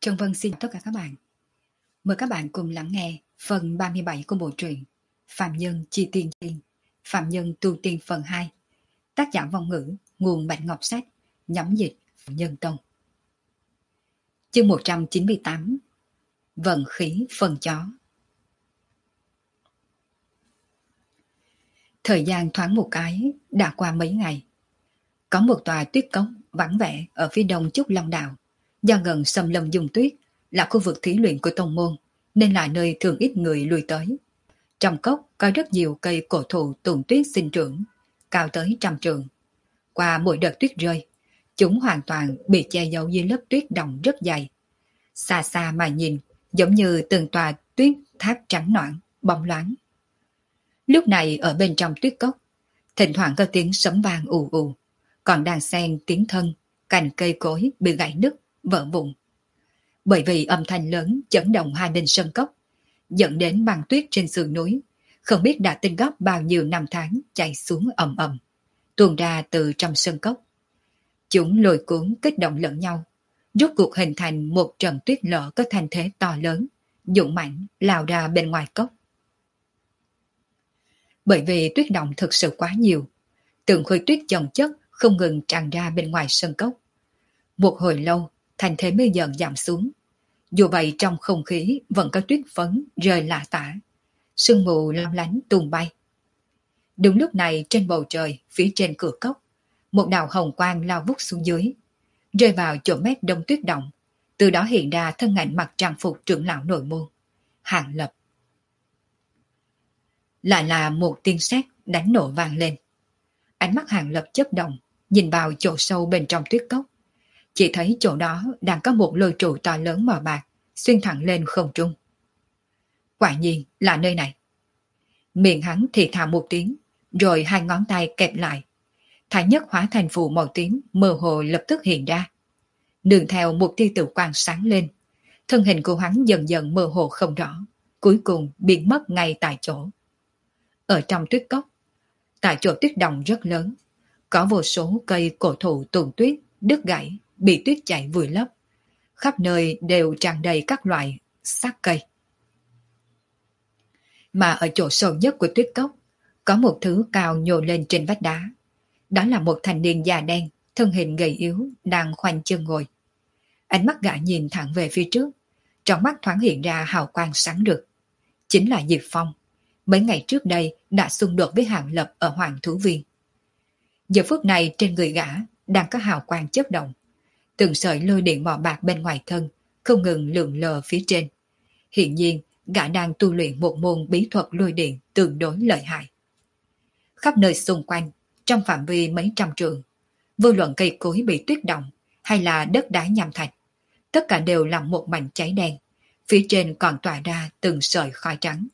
Trân Vân xin tất cả các bạn. Mời các bạn cùng lắng nghe phần 37 của bộ truyện Phạm Nhân Chi Tiên Tiên, Phạm Nhân Tu Tiên phần 2. Tác giả Vong Ngữ, nguồn Bạch Ngọc Sách, nhóm dịch Nhân Tông. Chương 198. Vận khí phần chó. Thời gian thoáng một cái, đã qua mấy ngày. Có một tòa tuyết cốc vắng vẻ ở phía đông Trúc Long Đạo. Do gần xâm lâm dùng tuyết, là khu vực thí luyện của tông môn, nên là nơi thường ít người lui tới. Trong cốc có rất nhiều cây cổ thụ tùng tuyết sinh trưởng, cao tới 100 trượng. Qua mỗi đợt tuyết rơi, chúng hoàn toàn bị che giấu dưới lớp tuyết đọng rất dày. Xa xa mà nhìn, giống như từng tòa tuyết tháp trắng nõn, bóng loáng. Lúc này ở bên trong tuyết cốc, thỉnh thoảng có tiếng sấm vang ù ù, còn đang xen tiếng thân, cành cây cối bị gãy nứt, vỡ vụn. Bởi vì âm thanh lớn chấn động hai bên sân cốc, dẫn đến băng tuyết trên sườn núi, không biết đã tinh góp bao nhiêu năm tháng chảy xuống ầm ầm, tuôn ra từ trong sân cốc. Chúng lôi cuốn kích động lẫn nhau, rốt cuộc hình thành một trận tuyết lở có thanh thế to lớn, dũng mãnh lao ra bên ngoài cốc. Bởi vì tuyết động thực sự quá nhiều, từng khối tuyết chồng chất không ngừng tràn ra bên ngoài sân cốc. Một hồi lâu, thành thế mới dần giảm xuống. Dù vậy trong không khí vẫn có tuyết phấn rơi lả tả, sương mù lam lánh tung bay. Đúng lúc này trên bầu trời phía trên cửa cốc, một đạo hồng quang lao vút xuống dưới, rơi vào chỗ mép đông tuyết động, từ đó hiện ra thân ảnh mặc trang phục trưởng lão nội môn, Hàng Lập. Lại là một tiếng sét đánh nổ vang lên. Ánh mắt Hàng Lập chớp động, nhìn vào chỗ sâu bên trong tuyết cốc. Chỉ thấy chỗ đó đang có một lôi trụ to lớn màu bạc, xuyên thẳng lên không trung. Quả nhiên là nơi này. Miệng hắn thì thào một tiếng, rồi hai ngón tay kẹp lại. Thái nhất hóa thành phù màu tím mơ hồ lập tức hiện ra. Nương theo một tia tử quang sáng lên, thân hình của hắn dần dần mơ hồ không rõ, cuối cùng biến mất ngay tại chỗ. Ở trong tuyết cốc, tại chỗ tuyết động rất lớn, có vô số cây cổ thụ tùng tuyết, đứt gãy, bị tuyết chảy vùi lấp. Khắp nơi đều tràn đầy các loại xác cây. Mà ở chỗ sâu nhất của tuyết cốc, có một thứ cao nhô lên trên vách đá. Đó là một thanh niên già đen, thân hình gầy yếu, đang khoanh chân ngồi. Ánh mắt gã nhìn thẳng về phía trước, trong mắt thoáng hiện ra hào quang sáng rực. Chính là Diệp Phong, mấy ngày trước đây đã xung đột với Hàng Lập ở Hoàng Thú Viên. Giờ phút này trên người gã đang có hào quang chớp động, từng sợi lôi điện màu bạc bên ngoài thân không ngừng lượn lờ phía trên. Hiện nhiên gã đang tu luyện một môn bí thuật lôi điện tương đối lợi hại. Khắp nơi xung quanh, trong phạm vi mấy trăm trượng, vô luận cây cối bị tuyết động hay là đất đá nham thạch, tất cả đều là một mảnh cháy đen, phía trên còn tỏa ra từng sợi khói trắng.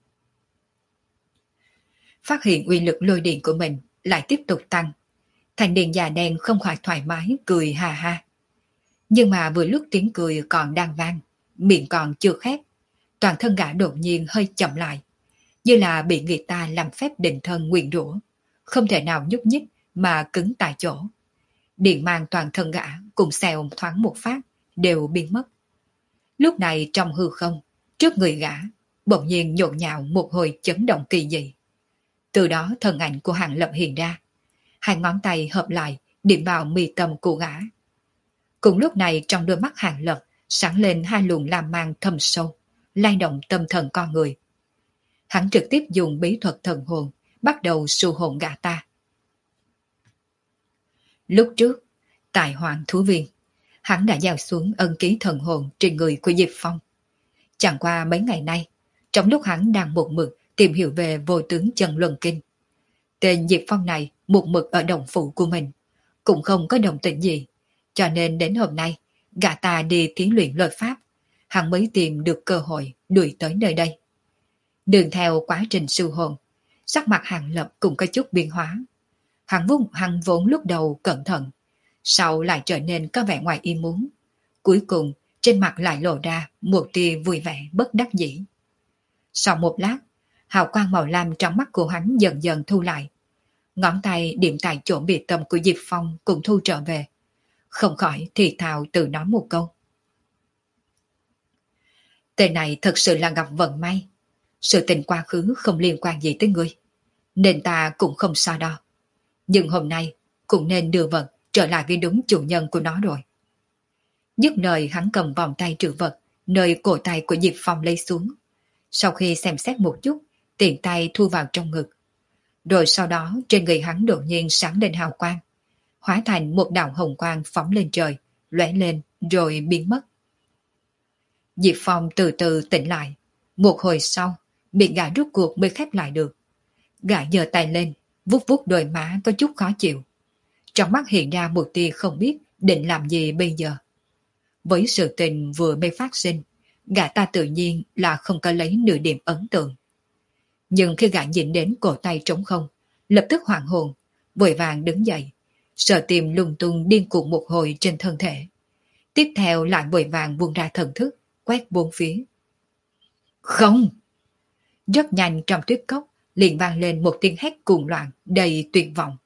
Phát hiện uy lực lôi điện của mình lại tiếp tục tăng, thanh niên già đen không khỏi thoải mái cười ha ha. Nhưng mà vừa lúc tiếng cười còn đang vang, miệng còn chưa khép, toàn thân gã đột nhiên hơi chậm lại, như là bị người ta làm phép định thân nguyền rủa, không thể nào nhúc nhích mà cứng tại chỗ. Điện mang toàn thân gã cùng xèo thoáng một phát đều biến mất. Lúc này trong hư không, trước người gã bỗng nhiên nhộn nhạo một hồi chấn động kỳ dị. Từ đó thân ảnh của Hàng Lập hiện ra, hai ngón tay hợp lại điểm vào mi tâm của gã. Cùng lúc này trong đôi mắt Hàng Lập sáng lên hai luồng lam mang thâm sâu, lay động tâm thần con người. Hắn trực tiếp dùng bí thuật thần hồn bắt đầu sưu hồn gã ta. Lúc trước, tại Hoàng Thú Viên, hắn đã gieo xuống ân ký thần hồn trên người của Diệp Phong. Chẳng qua mấy ngày nay, trong lúc hắn đang một mực tìm hiểu về vô tướng chân luân kinh, tên Diệp Phong này một mực ở đồng phủ của mình, cũng không có đồng tình gì, cho nên đến hôm nay, gã ta đi thí luyện lôi pháp, hắn mới tìm được cơ hội đuổi tới nơi đây. Đường theo quá trình sưu hồn, sắc mặt Hàng Lập cũng có chút biến hóa. Hắn vốn lúc đầu cẩn thận, sau lại trở nên có vẻ ngoài ý muốn. Cuối cùng, trên mặt lại lộ ra một tia vui vẻ bất đắc dĩ. Sau một lát, hào quang màu lam trong mắt của hắn dần dần thu lại. Ngón tay điểm tại chỗ bị tâm của Diệp Phong cũng thu trở về. Không khỏi thì thào tự nói một câu. Tên này thật sự là gặp vận may. Sự tình quá khứ không liên quan gì tới ngươi, nên ta cũng không so đo. Nhưng hôm nay cũng nên đưa vật trở lại với đúng chủ nhân của nó rồi. Dứt lời hắn cầm vòng tay trữ vật, nơi cổ tay của Diệp Phong lấy xuống. Sau khi xem xét một chút, tiện tay thu vào trong ngực. Rồi sau đó trên người hắn đột nhiên sáng lên hào quang, hóa thành một đạo hồng quang phóng lên trời, lóe lên rồi biến mất. Diệp Phong từ từ tỉnh lại. Một hồi sau, miệng gã rút cuộc mới khép lại được. Gã giơ tay lên, vuốt vuốt đôi má có chút khó chịu. Trong mắt hiện ra một tia không biết định làm gì bây giờ. Với sự tình vừa mới phát sinh, gã ta tự nhiên là không có lấy nửa điểm ấn tượng. Nhưng khi gã nhìn đến cổ tay trống không, lập tức hoảng hồn, vội vàng đứng dậy, sợ tìm lung tung điên cuồng một hồi trên thân thể. Tiếp theo lại vội vàng buông ra thần thức, quét bốn phía. Không! Rất nhanh trong tuyết cốc, liền vang lên một tiếng hét cuồng loạn, đầy tuyệt vọng.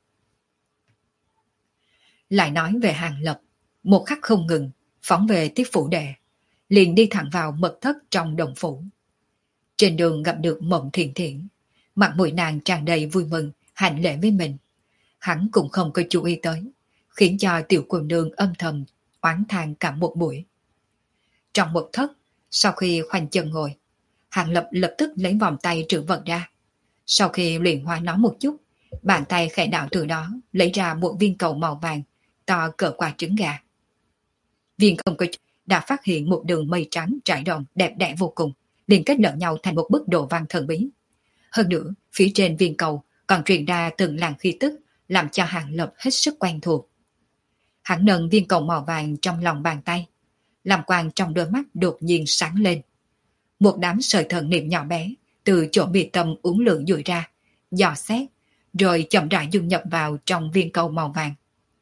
Lại nói về Hàng Lập, một khắc không ngừng, phóng về Tiết Phủ Đệ, liền đi thẳng vào mật thất trong đồng phủ. Trên đường gặp được Mộng Thiện Thiện, mặt mũi nàng tràn đầy vui mừng, hành lễ với mình. Hắn cũng không có chú ý tới, khiến cho tiểu cô nương âm thầm oán than cả một buổi. Trong mật thất, sau khi khoanh chân ngồi, Hàng Lập lập tức lấy vòng tay trữ vật ra. Sau khi luyện hóa nó một chút, bàn tay khẽ đạo từ đó lấy ra một viên cầu màu vàng to cỡ quả trứng gà. Viên không có đã phát hiện một đường mây trắng trải rộng đẹp đẽ vô cùng, liên kết lẫn nhau thành một bức đồ văn thần bí. Hơn nữa, phía trên viên cầu còn truyền ra từng làn khí tức, làm cho Hàng Lập hết sức quen thuộc. Hắn nâng viên cầu màu vàng trong lòng bàn tay, làm quang trong đôi mắt đột nhiên sáng lên. Một đám sợi thần niệm nhỏ bé từ chỗ bị tâm uốn lượn dụi ra, dò xét, rồi chậm rãi dung nhập vào trong viên cầu màu vàng.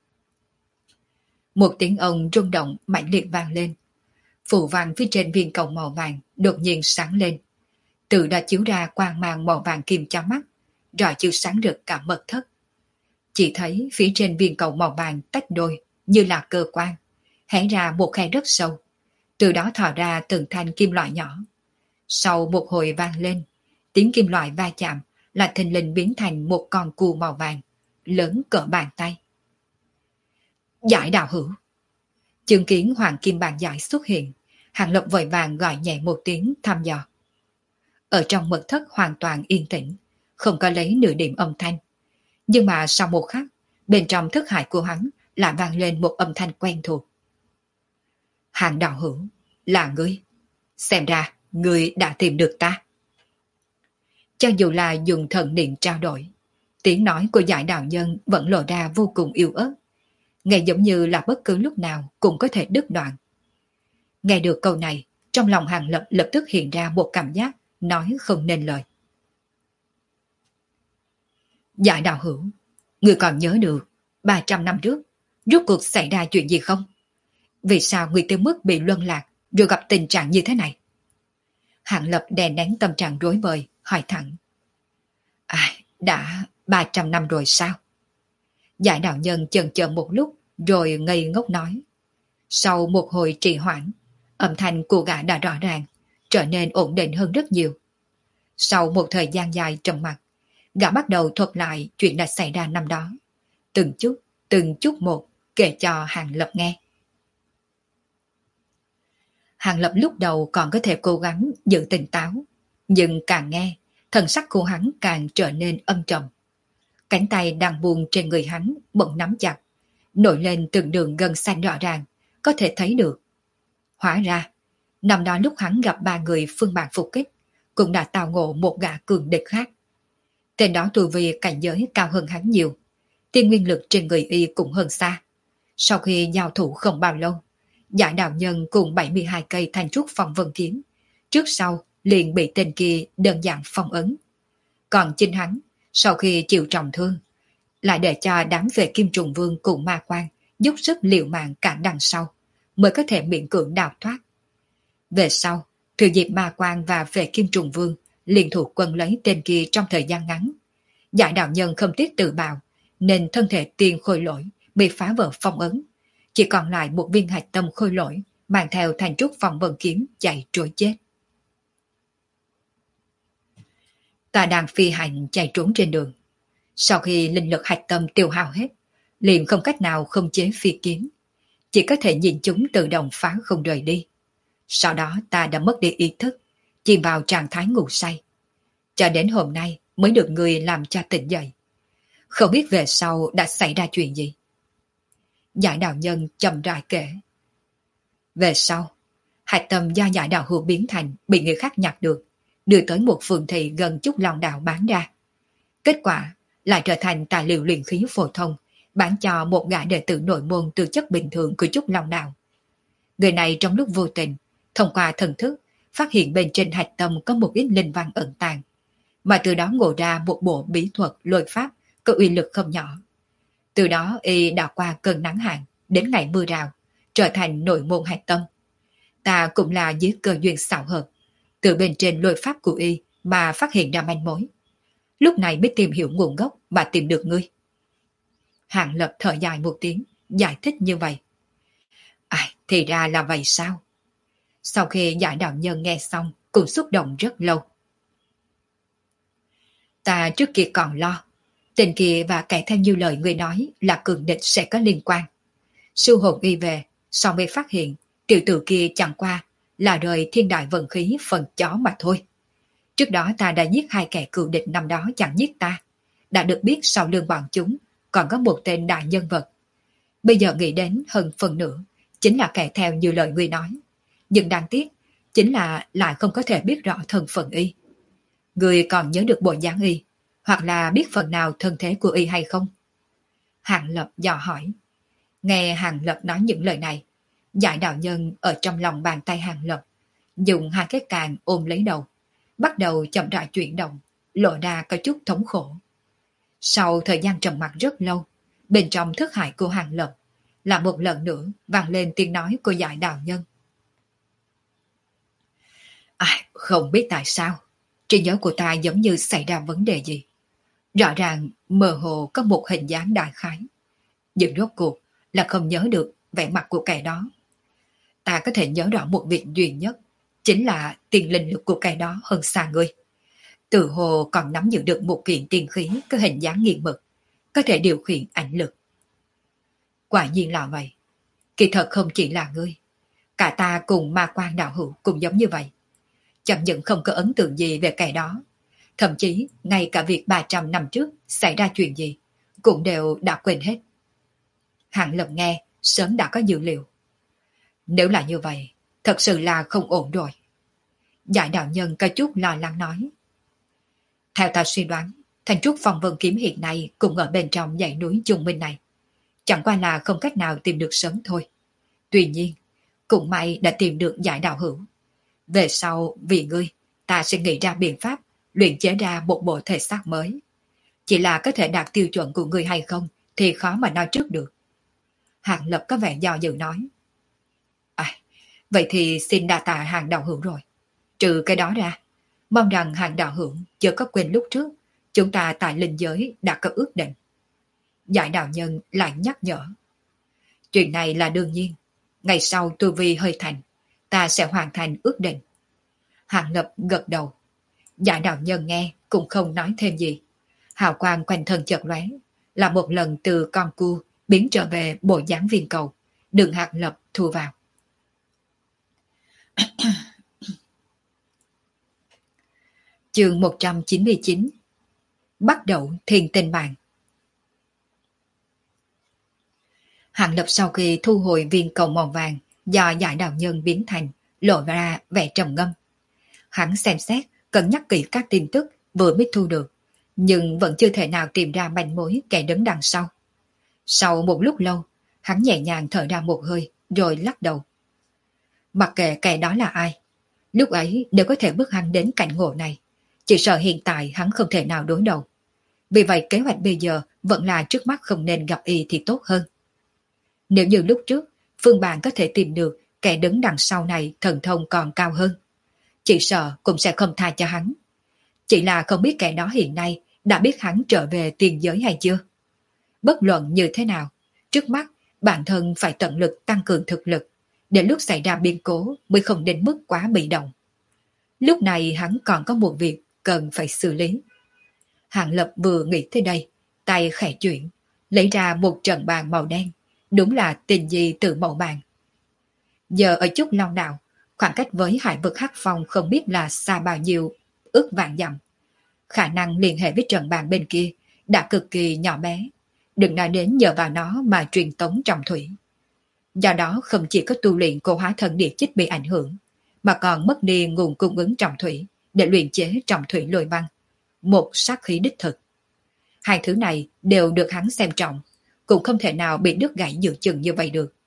Một tiếng ông rung động mãnh liệt vang lên. Phù văn phía trên viên cầu màu vàng đột nhiên sáng lên. Từ đã chiếu ra quang mang màu vàng kim cho mắt, rồi chiếu sáng rực cả mật thất. Chỉ thấy phía trên viên cầu màu vàng tách đôi như là cơ quan, hé ra một khe rất sâu. Từ đó thò ra từng thanh kim loại nhỏ. Sau một hồi vang lên, tiếng kim loại va chạm là thình lình biến thành một con cù màu vàng, lớn cỡ bàn tay. Giải đạo hữu. Chứng kiến hoàng kim bàn giải xuất hiện, Hàng Lập vội vàng gọi nhẹ một tiếng thăm dò. Ở trong mật thất hoàn toàn yên tĩnh, không có lấy nửa điểm âm thanh. Nhưng mà sau một khắc, bên trong thức hải của hắn lại vang lên một âm thanh quen thuộc. Hàng đạo hữu, là ngươi. Xem ra, ngươi đã tìm được ta. Cho dù là dùng thần niệm trao đổi, tiếng nói của giải đạo nhân vẫn lộ ra vô cùng yếu ớt, nghe giống như là bất cứ lúc nào cũng có thể đứt đoạn. Nghe được câu này, trong lòng Hàng Lập lập tức hiện ra một cảm giác nói không nên lời. Giải đạo hữu, người còn nhớ được 300 năm trước rốt cuộc xảy ra chuyện gì không? Vì sao người tới mức bị luân lạc rồi gặp tình trạng như thế này? Hàng Lập đè nén tâm trạng rối bời, hỏi thẳng. Đã 300 năm rồi sao? Giải đạo nhân chần chờ một lúc rồi ngây ngốc nói. Sau một hồi trì hoãn, âm thanh của gã đã rõ ràng, trở nên ổn định hơn rất nhiều. Sau một thời gian dài trầm mặc, gã bắt đầu thuật lại chuyện đã xảy ra năm đó. Từng chút một kể cho Hàng Lập nghe. Hàng Lập lúc đầu còn có thể cố gắng giữ tỉnh táo, nhưng càng nghe, thần sắc của hắn càng trở nên âm trầm. Cánh tay đang buông trên người hắn bỗng nắm chặt, nổi lên từng đường gân xanh rõ ràng, có thể thấy được. Hóa ra, năm đó lúc hắn gặp ba người phương bản phục kích, cũng đã tào ngộ một gã cường địch khác. Tên đó tu vi cảnh giới cao hơn hắn nhiều, tiên nguyên lực trên người y cũng hơn xa. Sau khi giao thủ không bao lâu, giải đạo nhân cùng 72 cây thanh trúc phong vân kiếm, trước sau liền bị tên kia đơn giản phong ấn. Còn chính hắn, sau khi chịu trọng thương, lại để cho đám về Kim Trùng Vương cùng Ma Quan dốc sức liều mạng cản đằng sau, mới có thể miễn cưỡng đào thoát. Về sau, thừa dịp Ma Quan và về Kim Trùng Vương liền thủ quân lấy tên kia trong thời gian ngắn. Giải đạo nhân không tiếc tự bào, nên thân thể tiên khôi lỗi bị phá vỡ phong ấn, chỉ còn lại một viên hạch tâm khôi lỗi mang theo thành trúc phong vân kiếm chạy trối chết. Ta đang phi hành chạy trốn trên đường. Sau khi linh lực hạch tâm tiêu hao hết, liền không cách nào không chế phi kiếm. Chỉ có thể nhìn chúng tự động phá không rời đi. Sau đó ta đã mất đi ý thức, chìm vào trạng thái ngủ say. Cho đến hôm nay mới được người làm cho tỉnh dậy. Không biết về sau đã xảy ra chuyện gì. Giải đạo nhân chậm rãi kể. Về sau, hạch tâm do giải đạo hữu biến thành bị người khác nhặt được, đưa tới một phường thị gần Trúc Long Đạo bán ra. Kết quả lại trở thành tài liệu luyện khí phổ thông, bán cho một gã đệ tử nội môn tư chất bình thường của Trúc Long Đạo. Người này trong lúc vô tình, thông qua thần thức, phát hiện bên trên hạch tâm có một ít linh văn ẩn tàng, mà từ đó ngộ ra một bộ bí thuật lôi pháp có uy lực không nhỏ. Từ đó y đã qua cơn nắng hạn, đến ngày mưa rào, trở thành nội môn hạch tâm. Ta cũng là dưới cơ duyên xảo hợp, từ bên trên lôi pháp của y mà phát hiện ra manh mối. Lúc này mới tìm hiểu nguồn gốc mà tìm được ngươi. Hàng Lập thở dài một tiếng, giải thích như vậy. Thì ra là vậy sao? Sau khi giải đạo nhân nghe xong, cũng xúc động rất lâu. Ta trước kia còn lo, tình kia và kẻ theo như lời người nói là cường địch sẽ có liên quan. Sư hồn y về, sau mới phát hiện, tiểu tử kia chẳng qua là đời thiên đại vận khí phần chó mà thôi. Trước đó ta đã giết hai kẻ cựu địch năm đó chẳng giết ta. Đã được biết sau lưng bọn chúng còn có một tên đại nhân vật. Bây giờ nghĩ đến hơn phần nữa, chính là kẻ theo như lời ngươi nói. Nhưng đáng tiếc, chính là lại không có thể biết rõ thân phận y. Ngươi còn nhớ được bộ dáng y, hoặc là biết phần nào thân thế của y hay không? Hàng Lập dò hỏi. Nghe Hàng Lập nói những lời này, giải đạo nhân ở trong lòng bàn tay Hàng Lập, dùng hai cái càng ôm lấy đầu, bắt đầu chậm rãi chuyển động, lộ ra có chút thống khổ. Sau thời gian trầm mặc rất lâu, bên trong thức hải của Hàng Lập, là một lần nữa vang lên tiếng nói của giải đạo nhân. Không biết tại sao, trí nhớ của ta giống như xảy ra vấn đề gì. Rõ ràng mơ hồ có một hình dáng đại khái, nhưng rốt cuộc là không nhớ được vẻ mặt của kẻ đó. Ta có thể nhớ rõ một việc duy nhất, chính là tiền linh lực của kẻ đó hơn xa ngươi. Từ hồ còn nắm giữ được một kiện tiên khí có hình dáng nghiêng mực, có thể điều khiển ảnh lực. Quả nhiên là vậy. Kỳ thật không chỉ là ngươi, cả ta cùng ma quan đạo hữu cũng giống như vậy. Chẳng những không có ấn tượng gì về kẻ đó, thậm chí ngay cả việc 300 năm trước xảy ra chuyện gì cũng đều đã quên hết. Hàng Lập nghe sớm đã có dữ liệu. Nếu là như vậy, thật sự là không ổn rồi. Giải đạo nhân có chút lo lắng nói. Theo ta suy đoán, Thành Trúc Phong Vân Kiếm hiện nay cũng ở bên trong dãy núi Trung Minh này. Chẳng qua là không cách nào tìm được sớm thôi. Tuy nhiên, cũng may đã tìm được giải đạo hữu. Về sau, vì ngươi, ta sẽ nghĩ ra biện pháp luyện chế ra một bộ thể xác mới. Chỉ là có thể đạt tiêu chuẩn của ngươi hay không thì khó mà nói trước được. Hàng Lập có vẻ do dự nói. Vậy thì xin đa tạ Hàng đạo hữu rồi. Trừ cái đó ra, mong rằng Hàng đạo hữu chưa có quên lúc trước chúng ta tại linh giới đã có ước định. Giải đạo nhân lại nhắc nhở. Chuyện này là đương nhiên. Ngày sau tu vi hơi thành, ta sẽ hoàn thành ước định. Hàng Lập gật đầu. Giải đạo nhân nghe cũng không nói thêm gì. Hào quang quanh thân chợt lóe, là một lần từ con cu biến trở về bộ dáng viên cầu, đừng Hàng Lập thu vào. Chương 199. Bắt đầu thiên tinh bàn. Hàng Lập sau khi thu hồi viên cầu màu vàng do giải đạo nhân biến thành, lộ ra vẻ trầm ngâm. Hắn xem xét, cân nhắc kỹ các tin tức vừa mới thu được, nhưng vẫn chưa thể nào tìm ra manh mối kẻ đứng đằng sau. Sau một lúc lâu, hắn nhẹ nhàng thở ra một hơi, rồi lắc đầu. Mặc kệ kẻ đó là ai, lúc ấy đều có thể bước hắn đến cảnh ngộ này. Chỉ sợ hiện tại hắn không thể nào đối đầu. Vì vậy kế hoạch bây giờ vẫn là trước mắt không nên gặp y thì tốt hơn. Nếu như lúc trước, Phương Bạn có thể tìm được kẻ đứng đằng sau này thần thông còn cao hơn, chỉ sợ cũng sẽ không tha cho hắn. Chỉ là không biết kẻ đó hiện nay đã biết hắn trở về tiền giới hay chưa. Bất luận như thế nào, trước mắt bản thân phải tận lực tăng cường thực lực, để lúc xảy ra biến cố mới không đến mức quá bị động. Lúc này hắn còn có một việc cần phải xử lý. Hàng Lập vừa nghĩ tới đây, tay khẽ chuyển, lấy ra một trận bàn màu đen, đúng là Tình Di Tử Mẫu bàn. Giờ ở Trúc Long Đạo, khoảng cách với hải vực Hắc Phong không biết là xa bao nhiêu, ước vạn dặm. Khả năng liên hệ với trận bàn bên kia đã cực kỳ nhỏ bé, đừng nói đến nhờ vào nó mà truyền tống trọng thủy. Do đó không chỉ có tu luyện của hóa thần địa chích bị ảnh hưởng, mà còn mất đi nguồn cung ứng trọng thủy để luyện chế trọng thủy lôi băng, một sát khí đích thực. Hai thứ này đều được hắn xem trọng, cũng không thể nào bị đứt gãy giữa chừng như vậy được.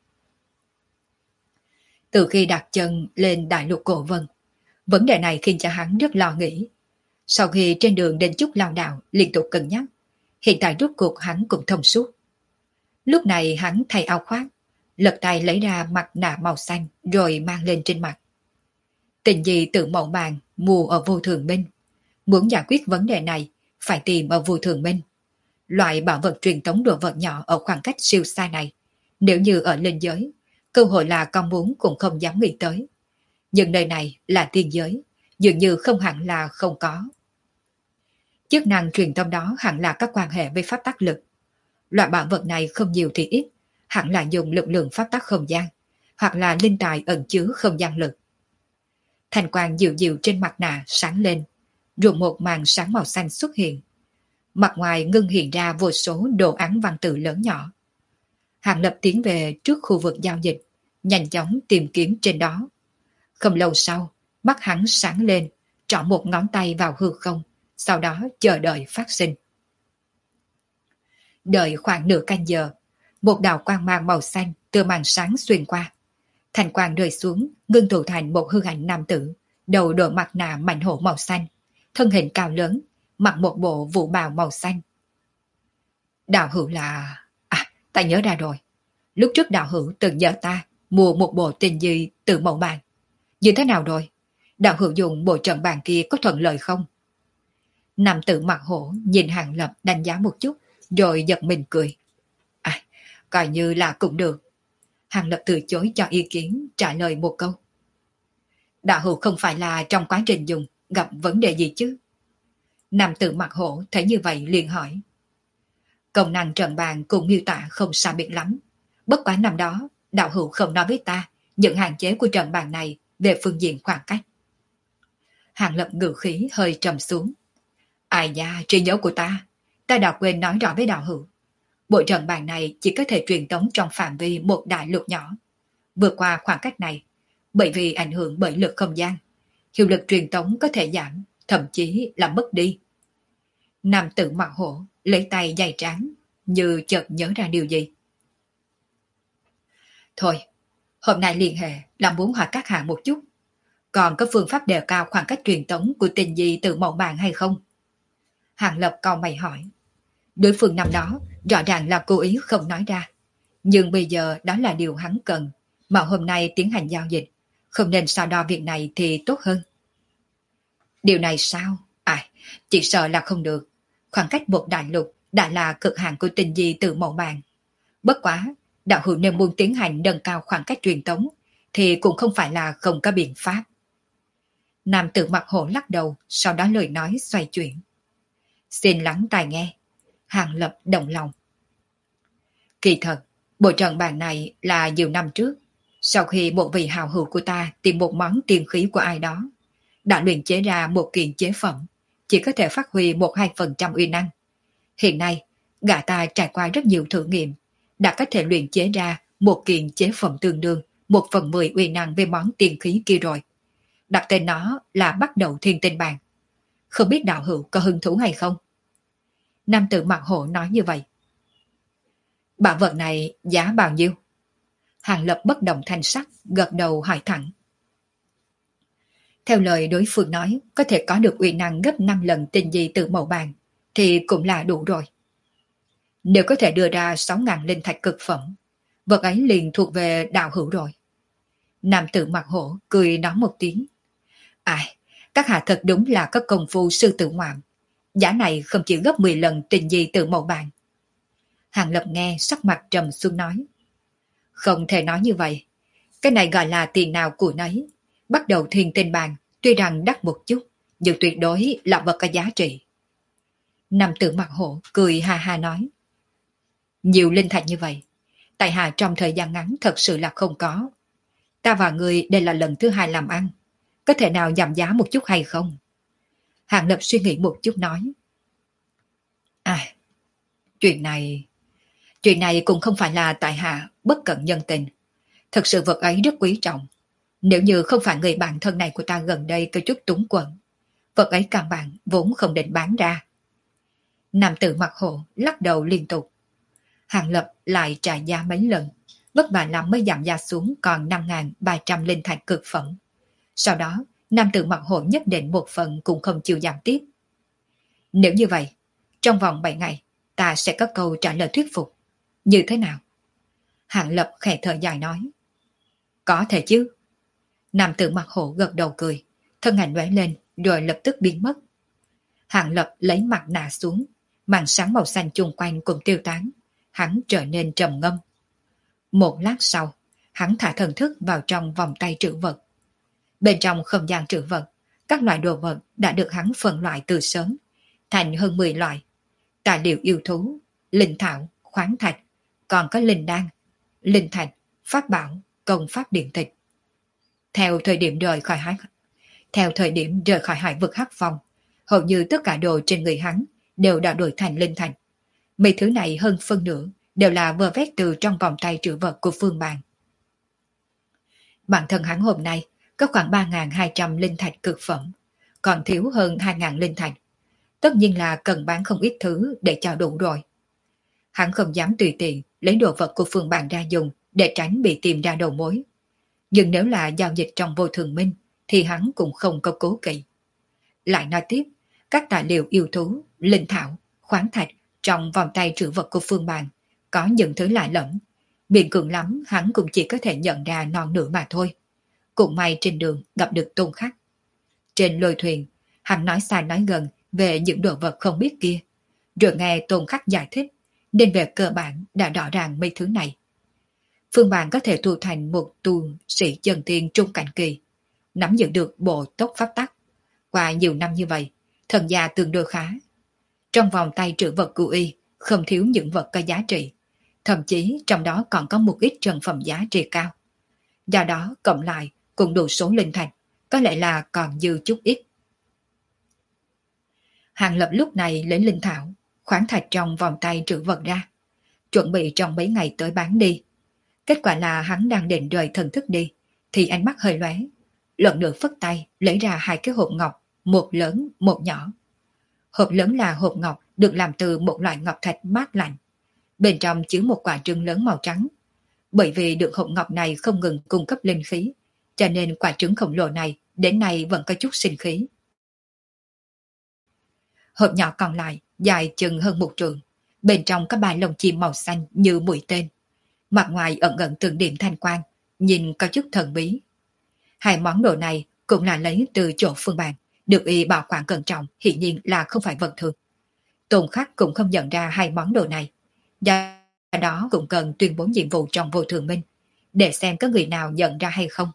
Từ khi đặt chân lên đại lục Cổ Vân, vấn đề này khiến cho hắn rất lo nghĩ. Sau khi trên đường đến Trúc Lao Đạo liên tục cân nhắc, hiện tại rốt cuộc hắn cũng thông suốt. Lúc này hắn thay áo khoác, lật tay lấy ra mặt nạ màu xanh rồi mang lên trên mặt. Tình Di Tử Mẫu bàn mua ở Vô Thường Minh. Muốn giải quyết vấn đề này, phải tìm ở Vô Thường Minh. Loại bảo vật truyền tống đồ vật nhỏ ở khoảng cách siêu xa này, nếu như ở linh giới, cơ hội là con muốn cũng không dám nghĩ tới. Nhưng nơi này là tiên giới, dường như không hẳn là không có. Chức năng truyền tống đó hẳn là các quan hệ với pháp tắc lực. Loại bảo vật này không nhiều thì ít, hẳn là dùng lực lượng pháp tắc không gian, hoặc là linh tài ẩn chứa không gian lực. Thành quang dịu dịu trên mặt nạ sáng lên, rồi một màn sáng màu xanh xuất hiện. Mặt ngoài ngưng hiện ra vô số đồ án văn tự lớn nhỏ. Hàng Lập tiến về trước khu vực giao dịch, nhanh chóng tìm kiếm trên đó. Không lâu sau, mắt hắn sáng lên, trỏ một ngón tay vào hư không, sau đó chờ đợi phát sinh. Đợi khoảng nửa canh giờ, một đạo quang mang màu xanh từ màn sáng xuyên qua. Thành quang rơi xuống, ngưng tụ thành một hư ảnh nam tử, đầu đội mặt nạ mảnh hổ màu xanh, thân hình cao lớn, mặc một bộ vũ bào màu xanh. Đạo hữu là... ta nhớ ra rồi. Lúc trước đạo hữu từng nhờ ta mua một bộ Tình Di Tử Mẫu bàn. Như thế nào rồi? Đạo hữu dùng bộ trận bàn kia có thuận lợi không? Nam tử mặt hổ nhìn Hàng Lập đánh giá một chút, rồi giật mình cười. Coi như là cũng được. Hàng Lập từ chối cho ý kiến, trả lời một câu. Đạo hữu không phải là trong quá trình dùng gặp vấn đề gì chứ? Nam tử mặt hổ thấy như vậy liền hỏi. Công năng trận bàn cùng miêu tả không xa biệt lắm. Bất quá năm đó, đạo hữu không nói với ta những hạn chế của trận bàn này về phương diện khoảng cách. Hàng Lập ngữ khí hơi trầm xuống. Ai da, trí nhớ của ta đã quên nói rõ với đạo hữu. Bộ trận bàn này chỉ có thể truyền tống trong phạm vi một đại lục nhỏ. Vượt qua khoảng cách này, bởi vì ảnh hưởng bởi lực không gian, hiệu lực truyền tống có thể giảm, thậm chí là mất đi. Nam tử mặt hổ lấy tay dày trán, như chợt nhớ ra điều gì. Thôi, hôm nay liên hệ là muốn hỏi các hạ một chút. Còn có phương pháp đề cao khoảng cách truyền tống của Tình Di Tử Mẫu bàn hay không? Hàng Lập cau mày hỏi. Đối phương năm đó rõ ràng là cố ý không nói ra. Nhưng bây giờ đó là điều hắn cần, mà hôm nay tiến hành giao dịch. Không nên so đo việc này thì tốt hơn. Điều này sao? Chỉ sợ là không được. Khoảng cách một đại lục đã là cực hạn của Tình Di Tử Mẫu bàn. Bất quá, đạo hữu nếu muốn tiến hành nâng cao khoảng cách truyền tống thì cũng không phải là không có biện pháp. Nam tử mặt hổ lắc đầu, sau đó lời nói xoay chuyển. Xin lắng tai nghe. Hàng Lập động lòng. Kỳ thật, bộ trận bàn này là nhiều năm trước, sau khi một vị hào hữu của ta tìm một món tiên khí của ai đó, đã luyện chế ra một kiện chế phẩm, chỉ có thể phát huy 1-2% uy năng. Hiện nay, gã ta trải qua rất nhiều thử nghiệm, đã có thể luyện chế ra một kiện chế phẩm tương đương 1/10 uy năng về món tiên khí kia rồi. Đặt tên nó là Bắt Đầu Thiên Tinh Bàn. Không biết đạo hữu có hứng thú hay không? Nam tử mặt hổ nói như vậy. Bảo vật này giá bao nhiêu? Hàng Lập bất động thanh sắc, gật đầu hỏi thẳng. Theo lời đối phương nói, có thể có được uy năng gấp 5 lần Tình Di Tử Mẫu bàn, thì cũng là đủ rồi. Nếu có thể đưa ra 6.000 linh thạch cực phẩm, vật ấy liền thuộc về đạo hữu rồi. Nam tử mặt hổ cười nói một tiếng. Các hạ thật đúng là có công phu sư tử ngoạm. Giá này không chỉ gấp 10 lần Tình Di Tử Mẫu bàn. Hàng Lập nghe sắc mặt trầm xuống nói. Không thể nói như vậy. Cái này gọi là tiền nào của nấy. Bắt đầu Thiên Tinh bàn tuy rằng đắt một chút, nhưng tuyệt đối là vật có giá trị. Nam tử mặt hổ cười ha ha nói. Nhiều linh thạch như vậy, tại hạ trong thời gian ngắn thật sự là không có. Ta và người đây là lần thứ hai làm ăn, có thể nào giảm giá một chút hay không? Hàng Lập suy nghĩ một chút nói. À, chuyện này cũng không phải là tại hạ bất cận nhân tình. Thật sự vật ấy rất quý trọng. Nếu như không phải người bạn thân này của ta gần đây có chút túng quẫn, vật ấy căn bản vốn không định bán ra. Nam tử mặt hộ lắc đầu liên tục. Hàng Lập lại trả giá mấy lần, vất vả lắm mới giảm giá xuống còn 5.300 linh thạch cực phẩm. Sau đó, nam tử mặt hộ nhất định một phần cũng không chịu giảm tiếp. Nếu như vậy, trong vòng 7 ngày, ta sẽ có câu trả lời thuyết phục. Như thế nào? Hàng Lập khẽ thở dài nói. Có thể chứ. Nam tử mặt hộ gật đầu cười, thân ảnh lóe lên rồi lập tức biến mất. Hàng Lập lấy mặt nạ xuống, màn sáng màu xanh chung quanh cũng tiêu tán, hắn trở nên trầm ngâm. Một lát sau, hắn thả thần thức vào trong vòng tay trữ vật. Bên trong không gian trữ vật, các loại đồ vật đã được hắn phân loại từ sớm, thành hơn 10 loại. Tài liệu yêu thú, linh thảo, khoáng thạch, còn có linh đan, linh thạch, pháp bảo, công pháp điện tịch. Theo thời điểm rời khỏi hải vực Hắc Phong, hầu như tất cả đồ trên người hắn đều đã đổi thành linh thạch. Mấy thứ này hơn phân nửa đều là vơ vét từ trong vòng tay trữ vật của Phương Bàn. Bản thân hắn hôm nay có khoảng 3.200 linh thạch cực phẩm, còn thiếu hơn 2.000 linh thạch. Tất nhiên là cần bán không ít thứ để cho đủ rồi. Hắn không dám tùy tiện lấy đồ vật của Phương Bàn ra dùng để tránh bị tìm ra đầu mối. Nhưng nếu là giao dịch trong vô thường minh thì hắn cũng không có cố kỵ. Lại nói tiếp, các tài liệu yêu thú, linh thảo, khoáng thạch trong vòng tay trữ vật của Phương Bàn có những thứ lạ lẫm. Biện cường lắm hắn cũng chỉ có thể nhận ra non nửa mà thôi. Cũng may trên đường gặp được Tôn Khắc. Trên lôi thuyền, hắn nói xa nói gần về những đồ vật không biết kia. Rồi nghe Tôn Khắc giải thích, nên về cơ bản đã rõ ràng mấy thứ này. Phương Bàn có thể tu thành một tu sĩ chân tiên trung cảnh kỳ, nắm giữ được bộ tốc pháp tắc. Qua nhiều năm như vậy, thần gia tương đối khá. Trong vòng tay trữ vật của y không thiếu những vật có giá trị, thậm chí trong đó còn có một ít trần phẩm giá trị cao. Do đó cộng lại cũng đủ số linh thạch, có lẽ là còn dư chút ít. Hàng Lập lúc này lấy linh thảo, khoáng thạch trong vòng tay trữ vật ra, chuẩn bị trong mấy ngày tới bán đi. Kết quả là hắn đang định rời thần thức đi, thì ánh mắt hơi lóe, lần nữa phất tay lấy ra 2 cái hộp ngọc, một lớn, một nhỏ. Hộp lớn là hộp ngọc được làm từ một loại ngọc thạch mát lạnh. Bên trong chứa một quả trứng lớn màu trắng. Bởi vì được hộp ngọc này không ngừng cung cấp linh khí, cho nên quả trứng khổng lồ này đến nay vẫn có chút sinh khí. Hộp nhỏ còn lại dài chừng hơn 1 trượng, bên trong có 3 lông chim màu xanh như mũi tên. Mặt ngoài ẩn ẩn từng điểm thanh quang, nhìn có chút thần bí. 2 món đồ này cũng là lấy từ chỗ Phương Bàn, được y bảo quản cẩn trọng, hiển nhiên là không phải vật thường. Tôn Khắc cũng không nhận ra 2 món đồ này, do đó cũng cần tuyên bố nhiệm vụ trong vô thường minh, để xem có người nào nhận ra hay không.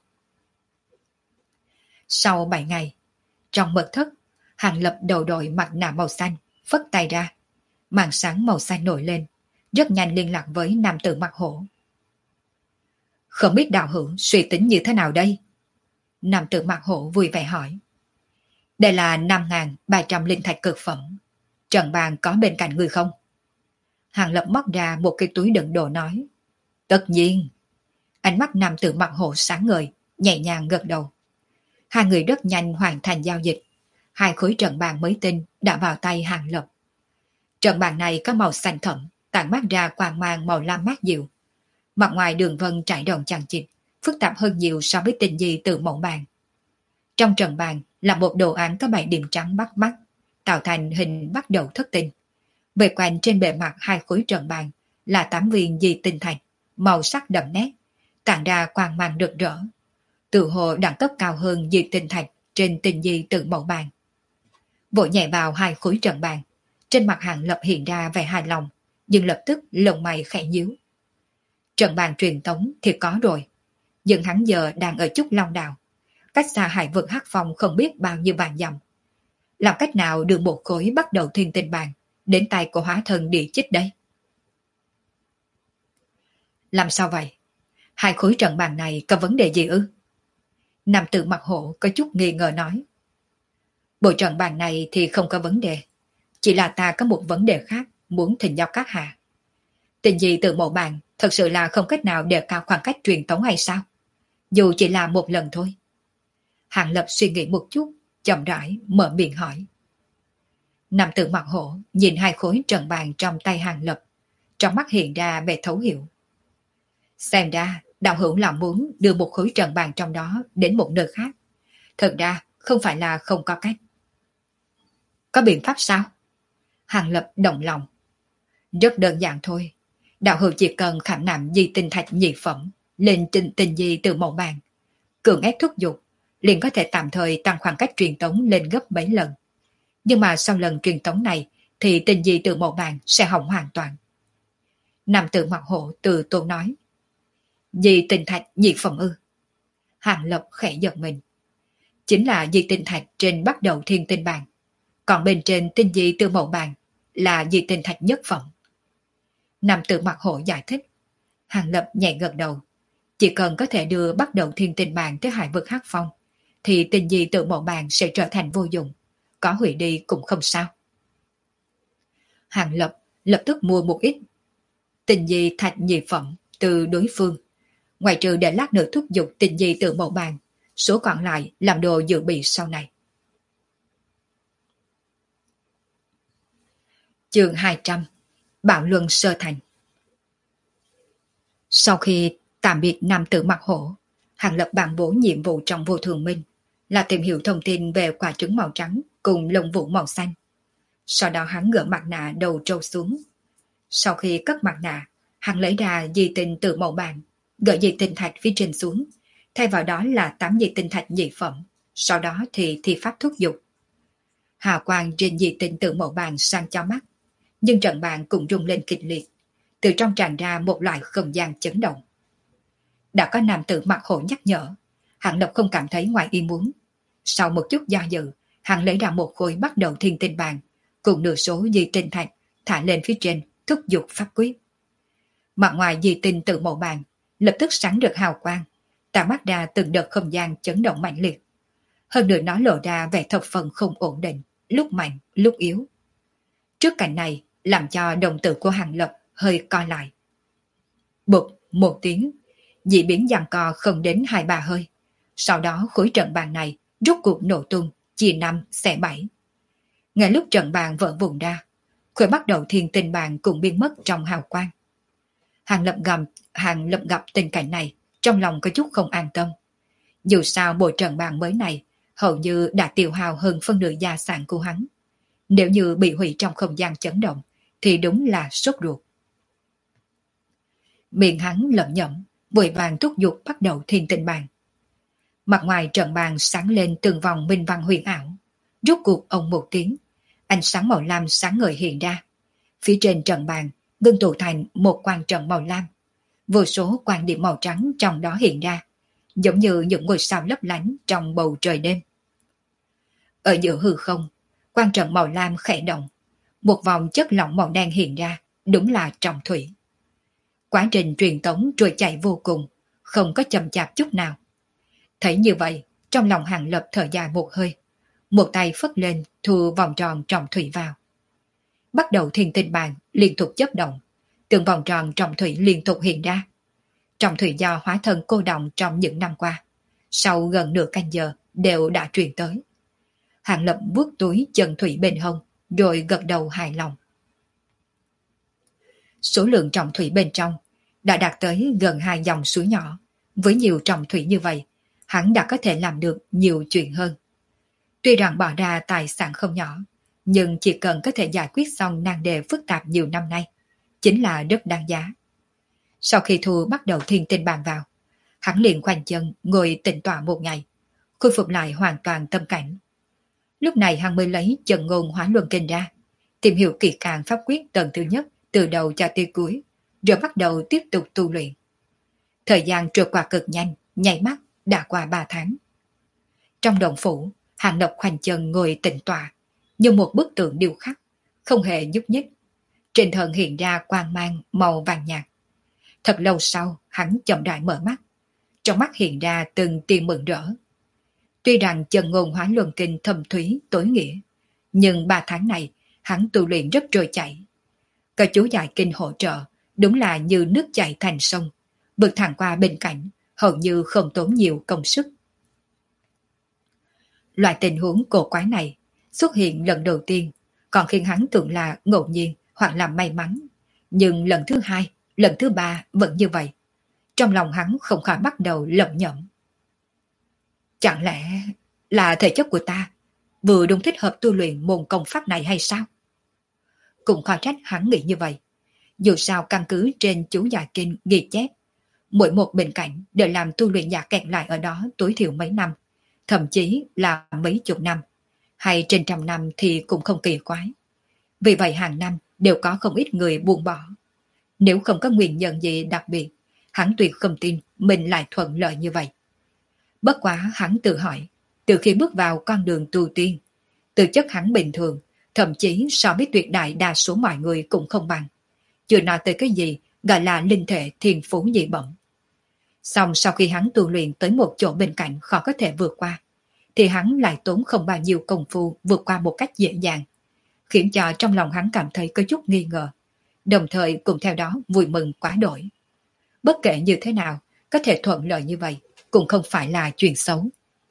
Sau 7 ngày, trong mật thất, Hàng Lập đầu đội mặt nạ màu xanh, phất tay ra. Màn sáng màu xanh nổi lên, rất nhanh liên lạc với nam tử mặt hổ. Không biết đạo hữu suy tính như thế nào đây? Nam tử mặt hổ vui vẻ hỏi. Đây là 5.300 linh thạch cực phẩm. Trần Bàn có bên cạnh người không? Hàng Lập móc ra một cái túi đựng đồ nói. Tất nhiên. Ánh mắt nam tử mặt hổ sáng ngời, nhẹ nhàng gật đầu. 2 người rất nhanh hoàn thành giao dịch. 2 khối trận bàn mới tinh đã vào tay Hàng Lập. Trận bàn này có màu xanh thẫm, tản mát ra quang mang màu lam mát dịu. Mặt ngoài đường vân trải đòn chằng chịt, phức tạp hơn nhiều so với tinh di từ mẫu bàn. Trong trận bàn là một đồ án có 7 điểm trắng bắt mắt, tạo thành hình bắt đầu thất tinh. Về quanh trên bề mặt 2 khối trận bàn là 8 viên di tinh thạch, màu sắc đậm nét, tản ra quang mang rực rỡ. Tự hồ đẳng cấp cao hơn di tinh thạch trên tinh di từ mẫu bàn. Vỗ nhẹ vào 2 khối trận bàn, trên mặt Hàng Lập hiện ra vẻ hài lòng, nhưng lập tức lông mày khẽ nhíu. Trận bàn truyền thống thì có rồi, nhưng hắn giờ đang ở Trúc Long Đảo, cách xa hải vực Hắc Phong không biết bao nhiêu vạn dặm. làm cách nào đưa một khối bắt đầu thiên tinh bàn đến tay của hóa thân địa chích đây? Làm sao vậy? Hai khối trận bàn này có vấn đề gì ư? Nam tử mặt hổ có chút nghi ngờ nói. Bộ trận bàn này thì không có vấn đề. Chỉ là ta có một vấn đề khác muốn thỉnh giáo các hạ. Tình gì từ mộ bàn thật sự là không cách nào đề cao khoảng cách truyền tống hay sao? Dù chỉ là một lần thôi. Hàng Lập suy nghĩ một chút, chậm rãi mở miệng hỏi. Nam tử mặt hổ nhìn hai khối trận bàn trong tay Hàng Lập, trong mắt hiện ra vẻ thấu hiểu. Xem ra, đạo hữu là muốn đưa một khối trận bàn trong đó đến một nơi khác. Thật ra, không phải là không có cách. Có biện pháp sao? Hàng Lập động lòng. Rất đơn giản thôi. Đạo hữu chỉ cần khảm nạm di tinh thạch nhị phẩm lên trình tình di từ mẫu bàn. Cường ép thúc giục, liền có thể tạm thời tăng khoảng cách truyền tống lên gấp mấy lần. Nhưng mà sau lần truyền tống này thì tình di từ mẫu bàn sẽ hỏng hoàn toàn. Nam tử mặt hổ từ tốn nói. Di tinh thạch nhị phẩm ư? Hàng Lập khẽ giật mình. Chính là di tinh thạch trên bắt đầu thiên tinh bàn. Còn bên trên tinh di từ mẫu bàn là di tinh thạch nhất phẩm. Nam tử mặt hổ giải thích. Hàng Lập nhẹ gật đầu. Chỉ cần có thể đưa bắt đầu thiên tinh bàn tới hải vực Hắc Phong, thì tinh di từ mẫu bàn sẽ trở thành vô dụng. Có hủy đi cũng không sao. Hàng Lập lập tức mua một ít tinh di thạch nhị phẩm từ đối phương. Ngoài trừ để lát nữa thúc giục tinh di từ mẫu bàn, số còn lại làm đồ dự bị sau này. Chương 200. Bạo luân sơ thành. Sau khi tạm biệt nam tử mặt hổ, Hàng Lập bàn bố nhiệm vụ trong vô thường minh là tìm hiểu thông tin về quả trứng màu trắng cùng lông vũ màu xanh. Sau đó hắn gỡ mặt nạ đầu trâu xuống. Sau khi cất mặt nạ, hắn lấy ra di tinh từ màu bàn, gỡ di tinh thạch phía trên xuống, thay vào đó là 8 di tinh thạch nhị phẩm, sau đó thì thi pháp thúc giục. Hào quang trên di tinh từ màu bàn sang cho mắt, nhưng trận bàn cũng rung lên kịch liệt, từ trong tràn ra một loại không gian chấn động. Đã có nam tử mặt hổ nhắc nhở, Hàng Lập không cảm thấy ngoài ý muốn. Sau một chút do dự, hắn lấy ra một khối bắt đầu thiên tinh bàn, cùng nửa số di tinh thạch thả lên phía trên, thúc giục pháp quyết. Mặt ngoài di tinh từ màu bàn lập tức sáng rực hào quang, tạo mắt ra từng đợt không gian chấn động mạnh liệt. Hơn nữa nó lộ ra vẻ thập phần không ổn định, lúc mạnh, lúc yếu. Trước cảnh này, làm cho đồng tử của Hàng Lập hơi co lại. Bụp một tiếng, dị biến giằng co không đến 2-3 hơi. Sau đó khối trận bàn này rút cuộc nổ tung, chia 5 xẻ 7. Ngay lúc trận bàn vỡ vụn ra, khối bắt đầu thiên tinh bàn cũng biến mất trong hào quang. Hàng Lập gặp tình cảnh này, trong lòng có chút không an tâm. Dù sao bộ trận bàn mới này hầu như đã tiêu hao hơn phân nửa gia sản của hắn. Nếu như bị hủy trong không gian chấn động, thì đúng là sốt ruột. Miệng hắn lẩm nhẩm, vội vàng thúc giục bắt đầu thiên tinh bàn. Mặt ngoài trận bàn sáng lên từng vòng minh văn huyền ảo. Rút cuộc ông một tiếng, ánh sáng màu lam sáng ngời hiện ra. Phía trên trận bàn ngưng tụ thành một quang trận màu lam. Vô số quang điểm màu trắng trong đó hiện ra, giống như những ngôi sao lấp lánh trong bầu trời đêm. Ở giữa hư không, quang trận màu lam khẽ động, một vòng chất lỏng màu đen hiện ra, đúng là trọng thủy. Quá trình truyền tống trôi chảy vô cùng, không có chậm chạp chút nào. Thấy như vậy, trong lòng Hàng Lập thở dài một hơi, một tay phất lên thu vòng tròn trọng thủy vào. Bắt đầu thiên tinh bàn liên tục chấp động, từng vòng tròn trọng thủy liên tục hiện ra. Trọng thủy do hóa thân cô động trong những năm qua, sau gần nửa canh giờ đều đã truyền tới. Hàng Lập vuốt túi chân thủy bên hông, rồi gật đầu hài lòng. Số lượng trọng thủy bên trong đã đạt tới gần 2 dòng suối nhỏ. Với nhiều trọng thủy như vậy, hắn đã có thể làm được nhiều chuyện hơn. Tuy rằng bỏ ra tài sản không nhỏ, nhưng chỉ cần có thể giải quyết xong nan đề phức tạp nhiều năm nay, chính là rất đáng giá. Sau khi Thu bắt đầu thiên tinh bàn vào, hắn liền khoanh chân ngồi tĩnh tọa một ngày, khôi phục lại hoàn toàn tâm cảnh. Lúc này hắn mới lấy chân ngôn hóa luân kinh ra, tìm hiểu kỹ càng pháp quyết tầng thứ nhất từ đầu cho tới cuối, rồi bắt đầu tiếp tục tu luyện. Thời gian trôi qua cực nhanh, nháy mắt đã qua 3 tháng. Trong động phủ, Hàng Lập khoanh chân ngồi tĩnh tọa, như một bức tượng điêu khắc, không hề nhúc nhích. Trên thân hiện ra quang mang màu vàng nhạt. Thật lâu sau, hắn chậm rãi mở mắt. Trong mắt hiện ra từng tia mừng rỡ. Tuy rằng chân ngôn hóa luân kinh thâm thúy, tối nghĩa, nhưng 3 tháng này, hắn tu luyện rất trôi chảy. Có chú giải kinh hỗ trợ, đúng là như nước chảy thành sông, vượt thẳng qua bên cạnh, hầu như không tốn nhiều công sức. Loại tình huống cổ quái này xuất hiện lần đầu tiên, còn khiến hắn tưởng là ngẫu nhiên hoặc là may mắn. Nhưng lần thứ 2, lần thứ 3 vẫn như vậy. Trong lòng hắn không khỏi bắt đầu lẩm nhẩm. Chẳng lẽ là thể chất của ta vừa đúng thích hợp tu luyện môn công pháp này hay sao? Cũng khó trách hắn nghĩ như vậy. Dù sao căn cứ trên chú giải kinh ghi chép, mỗi một bệnh cảnh đều làm tu luyện giả kẹt lại ở đó tối thiểu mấy năm, thậm chí là mấy chục năm, hay trên trăm năm thì cũng không kỳ quái. Vì vậy hàng năm đều có không ít người buông bỏ. Nếu không có nguyên nhân gì đặc biệt, hắn tuyệt không tin mình lại thuận lợi như vậy. Bất quá hắn tự hỏi, từ khi bước vào con đường tu tiên, tư chất hắn bình thường, thậm chí so với tuyệt đại đa số mọi người cũng không bằng. Chưa nói tới cái gì gọi là linh thể thiên phú dị bẩm. Xong sau khi hắn tu luyện tới một chỗ bên cạnh khó có thể vượt qua, thì hắn lại tốn không bao nhiêu công phu vượt qua một cách dễ dàng, khiến cho trong lòng hắn cảm thấy có chút nghi ngờ, đồng thời cùng theo đó vui mừng quá đổi. Bất kể như thế nào, có thể thuận lợi như vậy cũng không phải là chuyện xấu.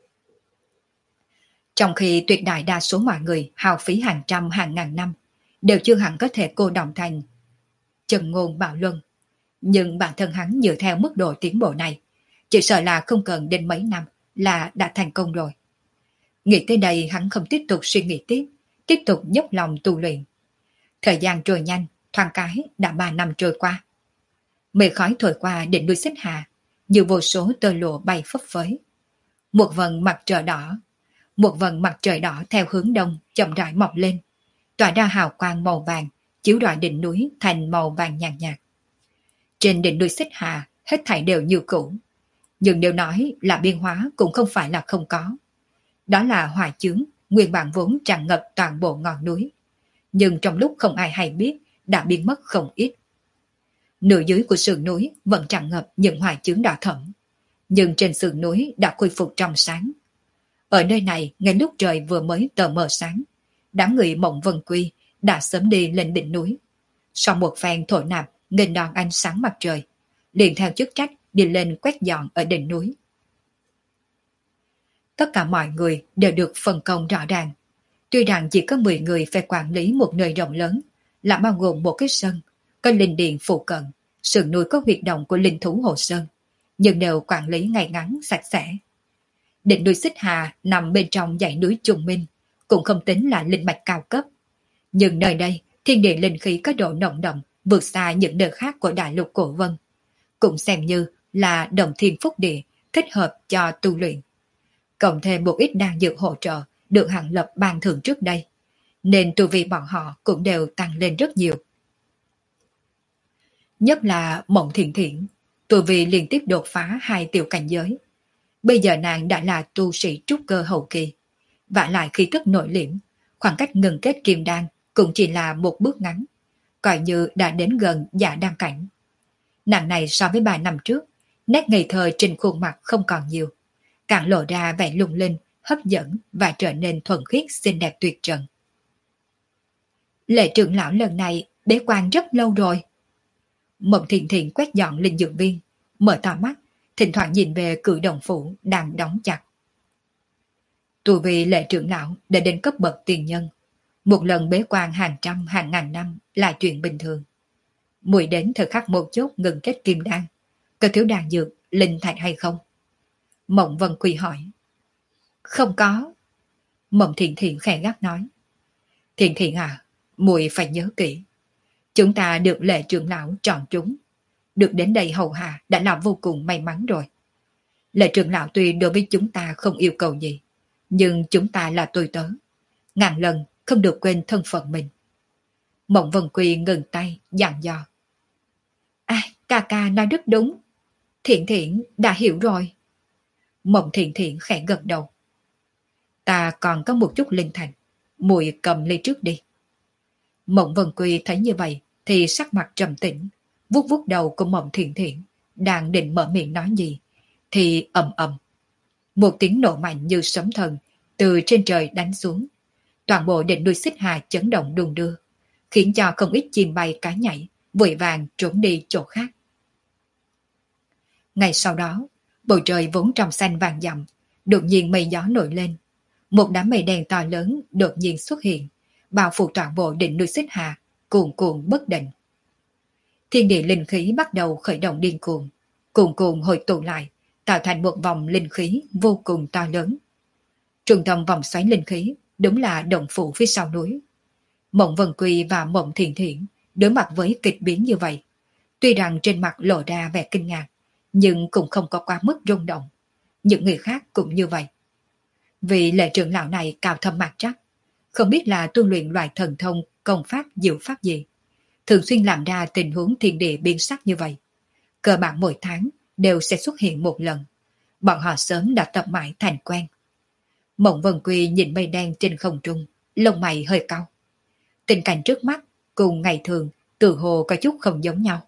Trong khi tuyệt đại đa số mọi người hao phí hàng trăm hàng ngàn năm, đều chưa hẳn có thể cô đồng thành chân ngôn bạo luân. Nhưng bản thân hắn dựa theo mức độ tiến bộ này, chỉ sợ là không cần đến mấy năm là đã thành công rồi. Nghĩ tới đây hắn không tiếp tục suy nghĩ tiếp tục dốc lòng tu luyện. Thời gian trôi nhanh, thoáng cái đã 3 năm trôi qua. Mây khói thổi qua đỉnh núi Xích Hà, như vô số tơ lụa bay phấp phới. Một vầng mặt trời đỏ theo hướng đông chậm rãi mọc lên, tỏa ra hào quang màu vàng, chiếu rọi đỉnh núi thành màu vàng nhàn nhạt. Trên đỉnh núi Xích Hà, hết thảy đều như cũ. Nhưng nếu nói là biến hóa cũng không phải là không có. Đó là hỏa chướng, nguyên bản vốn tràn ngập toàn bộ ngọn núi. Nhưng trong lúc không ai hay biết, đã biến mất không ít. Nửa dưới của sườn núi vẫn tràn ngập những hỏa chướng đỏ thẫm. Nhưng trên sườn núi đã khôi phục trong sáng. Ở nơi này, ngay lúc trời vừa mới tờ mờ sáng, đám người Mộng Vân Quy đã sớm đi lên đỉnh núi. Sau một phen thổi nạp, nghênh đón ánh sáng mặt trời, liền theo chức trách đi lên quét dọn ở đỉnh núi. Tất cả mọi người đều được phân công rõ ràng. Tuy rằng chỉ có 10 người phải quản lý một nơi rộng lớn, là bao gồm một cái sân, có linh điện phụ cận, sườn núi có huyệt động của linh thú Hồ Sơn, nhưng đều quản lý ngay ngắn, sạch sẽ. Đỉnh núi Xích Hà nằm bên trong dãy núi Trùng Minh, cũng không tính là linh mạch cao cấp. Nhưng nơi đây, thiên địa linh khí có độ nồng đậm, vượt xa những nơi khác của đại lục Cổ Vân. Cũng xem như là đồng thiên phúc địa, thích hợp cho tu luyện. Cộng thêm một ít đan dược hỗ trợ, được hạng lập ban thưởng trước đây. Nên tu vi bọn họ cũng đều tăng lên rất nhiều. Nhất là Mộng Thiện Thiện, tu vi liên tiếp đột phá 2 tiểu cảnh giới. Bây giờ nàng đã là tu sĩ trúc cơ hậu kỳ, vả lại khí tức nội liễm, khoảng cách ngừng kết kim đan cũng chỉ là một bước ngắn, coi như đã đến gần giả đan cảnh. Nàng này so với 3 năm trước, nét ngây thơ trên khuôn mặt không còn nhiều, càng lộ ra vẻ lung linh, hấp dẫn và trở nên thuần khiết xinh đẹp tuyệt trần. Lệ trưởng lão lần này bế quan rất lâu rồi. Mộng Thiện Thiện quét dọn linh dược viên, mở to mắt, thỉnh thoảng nhìn về cử động phủ đang đóng chặt. Tu vì Lệ trưởng lão đã đến cấp bậc tiền nhân, một lần bế quan hàng trăm hàng ngàn năm là chuyện bình thường. Mùi đến thời khắc một chốt ngừng kết kim đan, có thiếu đan dược, linh thạch hay không? Mộng Vân Quy hỏi. Không có. Mộng Thiện Thiện khẽ gắt nói. Thiện Thiện à, mùi phải nhớ kỹ. Chúng ta được Lệ trưởng lão chọn chúng. Được đến đây hầu hạ đã là vô cùng may mắn rồi. Lệ trưởng lão tuy đối với chúng ta không yêu cầu gì, nhưng chúng ta là tôi tớ. Ngàn lần không được quên thân phận mình. Mộng Vân Quy ngừng tay, dặn dò. À, ca ca nói rất đúng. Thiện Thiện đã hiểu rồi. Mộng Thiện Thiện khẽ gật đầu. Ta còn có một chút linh thành. muội cầm ly trước đi. Mộng Vân Quy thấy như vậy thì sắc mặt trầm tĩnh, vuốt vuốt đầu của Mộng Thiện Thiện, đang định mở miệng nói gì, thì ầm ầm. Một tiếng nổ mạnh như sấm thần từ trên trời đánh xuống. Toàn bộ đỉnh núi Xích Hà chấn động đung đưa, khiến cho không ít chim bay cá nhảy, vội vàng trốn đi chỗ khác. Ngày sau đó, bầu trời vốn trong xanh vàng dặm, đột nhiên mây gió nổi lên. Một đám mây đen to lớn đột nhiên xuất hiện, bao phủ toàn bộ đỉnh núi Xích Hà, cuồn cuộn bất định. Thiên địa linh khí bắt đầu khởi động điên cuồng, cuồn cuộn hội tụ lại, tạo thành một vòng linh khí vô cùng to lớn. Trung tâm vòng xoáy linh khí đúng là động phủ phía sau núi. Mộng Vân Quy và Mộng Thiện Thiện đối mặt với kịch biến như vậy, tuy rằng trên mặt lộ ra vẻ kinh ngạc, nhưng cũng không có quá mức rung động. Những người khác cũng như vậy. Vì lệ trưởng lão này cao thâm mặt chắc, không biết là tu luyện loại thần thông công pháp diệu pháp gì, thường xuyên làm ra tình huống thiên địa biến sắc như vậy. Cơ bản mỗi tháng đều sẽ xuất hiện một lần. Bọn họ sớm đã tập mãi thành quen. Mộng Vân Quy nhìn mây đen trên không trung, lông mày hơi cau. Tình cảnh trước mắt cùng ngày thường tự hồ có chút không giống nhau.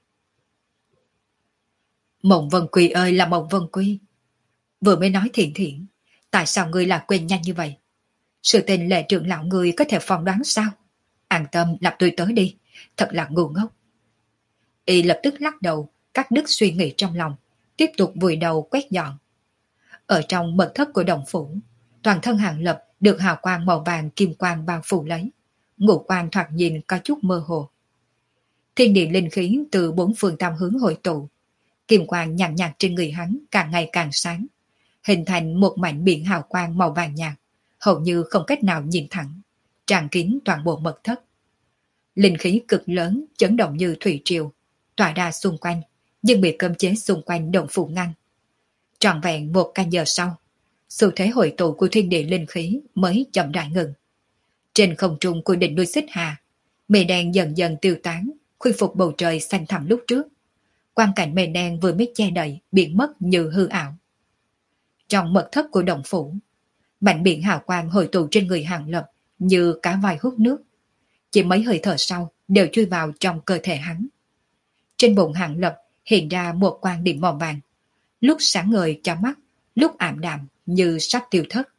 Mộng Vân Quy ơi là Mộng Vân Quy, vừa mới nói Thiện Thiện, tại sao ngươi lại quên nhanh như vậy? Sự tình lệ trưởng lão ngươi có thể phỏng đoán sao? An tâm lập tôi tới đi, thật là ngu ngốc. Y lập tức lắc đầu, cắt đứt suy nghĩ trong lòng, tiếp tục vùi đầu quét dọn. Ở trong mật thất của đồng phủ, toàn thân Hàng Lập được hào quang màu vàng kim quang bao phủ lấy, ngũ quan thoạt nhìn có chút mơ hồ. Thiên địa linh khí từ bốn phương tam hướng hội tụ, kim quang nhàn nhạt trên người hắn càng ngày càng sáng, hình thành một mảnh biển hào quang màu vàng nhạt, hầu như không cách nào nhìn thẳng, tràn kín toàn bộ mật thất. Linh khí cực lớn chấn động như thủy triều, tỏa ra xung quanh, nhưng bị cấm chế xung quanh động phủ ngăn. Trọn vẹn một canh giờ sau, xu thế hội tụ của thiên địa linh khí mới chậm rãi ngừng. Trên không trung của đỉnh núi Xích Hà, mây đen dần dần tiêu tán, khôi phục bầu trời xanh thẳm lúc trước. Quang cảnh mây đen vừa mới che đậy, biến mất như hư ảo. Trong mật thất của động phủ, mảnh biển hào quang hội tụ trên người Hàng Lập như cá voi hút nước. Chỉ mấy hơi thở sau đều chui vào trong cơ thể hắn. Trên bụng Hàng Lập hiện ra một quang điểm màu vàng, lúc sáng ngời cho mắt, lúc ảm đạm như sắp tiêu thất.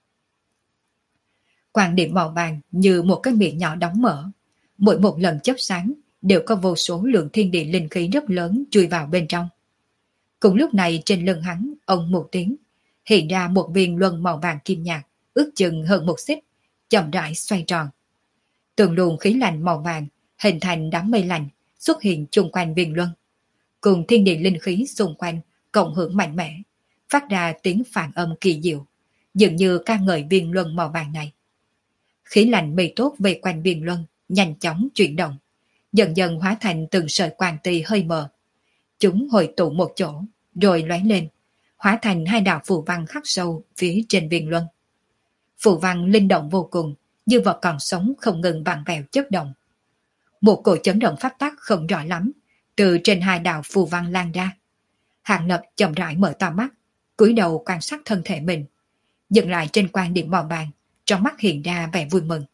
Quang điểm màu vàng như một cái miệng nhỏ đóng mở, mỗi một lần chớp sáng đều có vô số lượng thiên địa linh khí rất lớn chui vào bên trong. Cùng lúc này trên lưng hắn, ông một tiếng, hiện ra một viên luân màu vàng kim nhạt, ước chừng hơn một xích, chậm rãi xoay tròn. Từng luồng khí lạnh màu vàng hình thành đám mây lạnh xuất hiện chung quanh viên luân, cùng thiên địa linh khí xung quanh cộng hưởng mạnh mẽ, phát ra tiếng phản âm kỳ diệu, dường như ca ngợi viên luân màu vàng này. Khí lạnh mây tốt về quanh viên luân nhanh chóng chuyển động, dần dần hóa thành từng sợi quang tì hơi mờ. Chúng hội tụ một chỗ, rồi lóe lên, hóa thành hai đạo phù văn khắc sâu phía trên viên luân. Phù văn linh động vô cùng, như vật còn sống không ngừng vặn vẹo chớp động. Một cổ chấn động pháp tắc không rõ lắm, từ trên hai đạo phù văn lan ra. Hàng Lập chậm rãi mở to mắt, cúi đầu quan sát thân thể mình, dừng lại trên quan điểm màu vàng, trong mắt hiện ra vẻ vui mừng.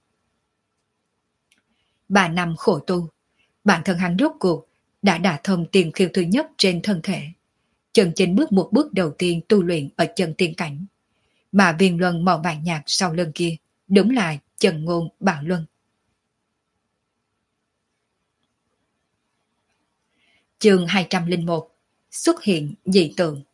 3 năm khổ tu, bản thân hắn rốt cuộc đã đả thông tiền khiêu thứ nhất trên thân thể, chân chính bước một bước đầu tiên tu luyện ở chân tiên cảnh. Mà viên luân màu vàng nhạt sau lưng kia đúng là Chân Ngôn Bảo Luân. Chương 201. Xuất hiện dị tượng.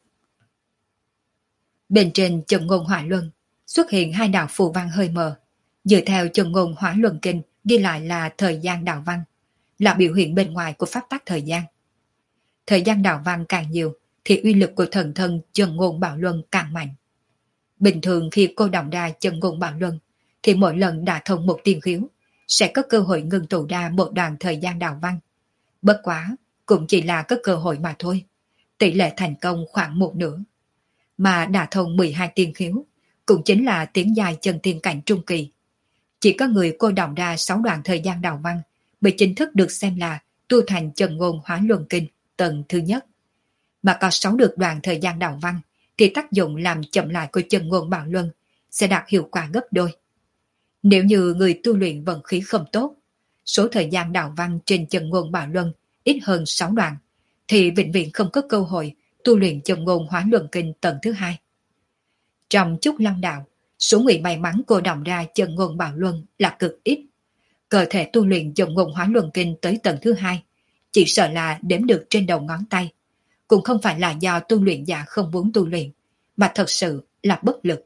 Bên trên Chân Ngôn Hỏa Luân xuất hiện hai đạo phù văn hơi mờ, dựa theo Chân Ngôn Hỏa Luân Kinh ghi lại là thời gian đạo văn, là biểu hiện bên ngoài của pháp tắc thời gian. Thời gian đạo văn càng nhiều thì uy lực của thần thân Chân Ngôn Bảo Luân càng mạnh. Bình thường khi cô động ra Chân Ngôn Bảo Luân thì mỗi lần đả thông một tiên khiếu sẽ có cơ hội ngưng tụ ra một đoạn thời gian đạo văn. Bất quá cũng chỉ là có cơ hội mà thôi, tỷ lệ thành công khoảng một nửa. Mà đả thông 12 tiên khiếu cũng chính là tiến dài chân tiên cảnh trung kỳ. Chỉ có người cô động ra 6 đoạn thời gian đạo văn mới chính thức được xem là tu thành Chân Ngôn Hỏa Luân Kinh tầng thứ nhất. Mà có 6 được đoạn thời gian đạo văn thì tác dụng làm chậm lại của Chân Ngôn Bảo Luân sẽ đạt hiệu quả gấp đôi. Nếu như người tu luyện vận khí không tốt, số thời gian đạo văn trên chân ngôn Bảo Luân ít hơn 6 đoạn, thì vĩnh viễn không có cơ hội tu luyện chân ngôn Hóa Luân Kinh tầng thứ hai. Trong Trúc Long Đạo, số người may mắn cô đồng ra chân ngôn Bảo Luân là cực ít. Cơ thể tu luyện chân ngôn Hóa Luân Kinh tới tầng thứ hai, chỉ sợ là đếm được trên đầu ngón tay. Cũng không phải là do tu luyện giả không muốn tu luyện, mà thật sự là bất lực.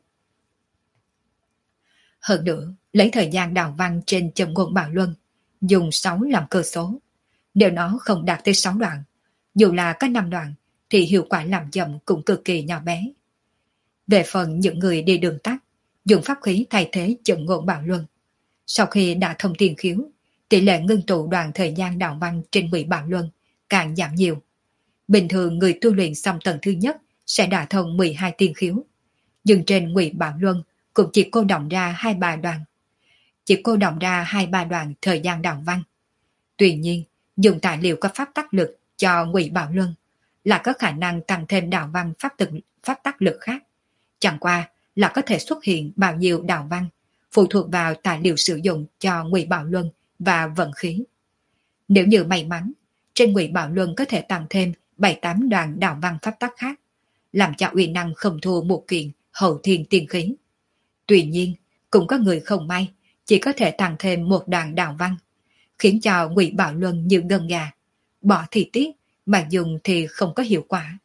Hơn nữa, lấy thời gian đào văn trên chân ngôn Bảo Luân, dùng 6 làm cơ số. Nếu nó không đạt tới 6 đoạn, dù là có 5 đoạn, thì hiệu quả làm chậm cũng cực kỳ nhỏ bé. Về phần những người đi đường tắt, dùng pháp khí thay thế chân ngôn Bảo Luân. Sau khi đã thông tiền khiếu, tỷ lệ ngưng tụ đoạn thời gian đào văn trên Ngụy Bảo Luân càng giảm nhiều. Bình thường người tu luyện xong tầng thứ nhất sẽ đả thông 12 tiên khiếu, nhưng trên Ngụy Bảo Luân cũng chỉ cô động ra 2-3 đoạn. Chỉ cô động ra 2-3 đoạn thời gian đào văn. Tuy nhiên, dùng tài liệu có pháp tắc lực cho Ngụy Bảo Luân là có khả năng tăng thêm đào văn pháp tắc lực khác. Chẳng qua là có thể xuất hiện bao nhiêu đào văn, phụ thuộc vào tài liệu sử dụng cho Ngụy Bảo Luân và vận khí. Nếu như may mắn, trên Ngụy Bảo Luân có thể tăng thêm 7-8 đoạn đào văn pháp tắc khác, làm cho uy năng không thua một kiện hậu thiên tiên khí. Tuy nhiên, cũng có người không may, chỉ có thể tăng thêm một đoạn đào văn, khiến cho Ngụy Bảo Luân như gân gà, bỏ thì tiếc, mà dùng thì không có hiệu quả.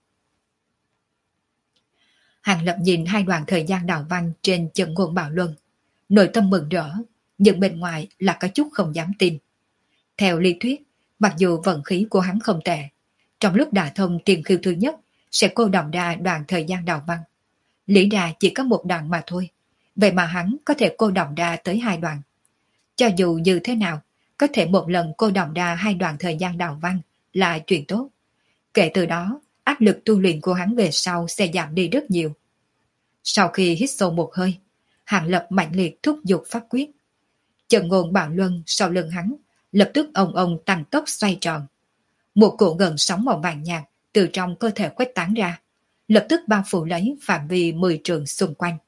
Hàng Lập nhìn 2 đoạn thời gian đào văn trên chân ngôn Bảo Luân, nội tâm mừng rỡ, nhưng bên ngoài là có chút không dám tin. Theo lý thuyết, mặc dù vận khí của hắn không tệ, trong lúc đả thông tiền khiêu thứ nhất sẽ cô động ra đoạn thời gian đào văn. Lý ra chỉ có một đoạn mà thôi, vậy mà hắn có thể cô động ra tới 2 đoạn. Cho dù như thế nào, có thể một lần cô động ra 2 đoạn thời gian đào văn là chuyện tốt. Kể từ đó, áp lực tu luyện của hắn về sau sẽ giảm đi rất nhiều. Sau khi hít sâu một hơi, Hàng Lập mạnh liệt thúc giục pháp quyết. Chân ngôn Bảo Luân sau lưng hắn lập tức ông tăng tốc xoay tròn. Một cổ gần sóng màu vàng nhạt từ trong cơ thể khuếch tán ra, lập tức bao phủ lấy phạm vi 10 trượng xung quanh.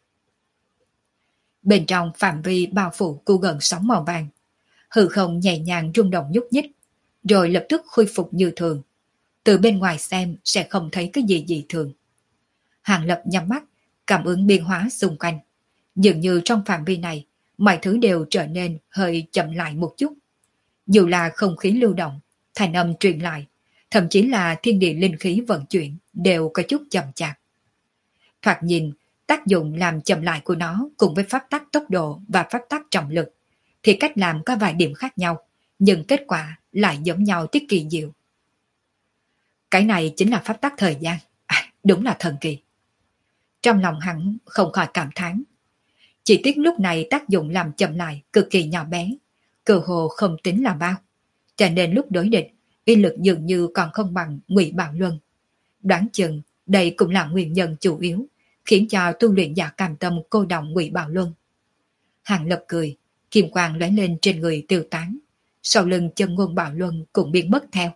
Bên trong phạm vi bao phủ của gần sóng màu vàng, hư không nhẹ nhàng rung động nhúc nhích, rồi lập tức khôi phục như thường. Từ bên ngoài xem sẽ không thấy cái gì dị thường. Hàng Lập nhắm mắt, cảm ứng biến hóa xung quanh. Dường như trong phạm vi này, mọi thứ đều trở nên hơi chậm lại một chút. Dù là không khí lưu động, thành âm truyền lại, thậm chí là thiên địa linh khí vận chuyển đều có chút chậm chạp. Thoạt nhìn, tác dụng làm chậm lại của nó cùng với pháp tắc tốc độ và pháp tắc trọng lực, thì cách làm có vài điểm khác nhau, nhưng kết quả lại giống nhau tiết kỳ diệu. Cái này chính là pháp tắc thời gian, đúng là thần kỳ. Trong lòng hắn không khỏi cảm thán. Chỉ tiếc lúc này tác dụng làm chậm lại cực kỳ nhỏ bé, cơ hồ không tính là bao, cho nên lúc đối địch, uy lực dường như còn không bằng Ngụy Bảo Luân. Đoán chừng đây cũng là nguyên nhân chủ yếu khiến cho tu luyện giả cam tâm cô động Ngụy Bảo Luân. Hàng Lập cười, kim quang lóe lên trên người tiêu tán, sau lưng chân ngôn Bảo Luân cũng biến mất theo.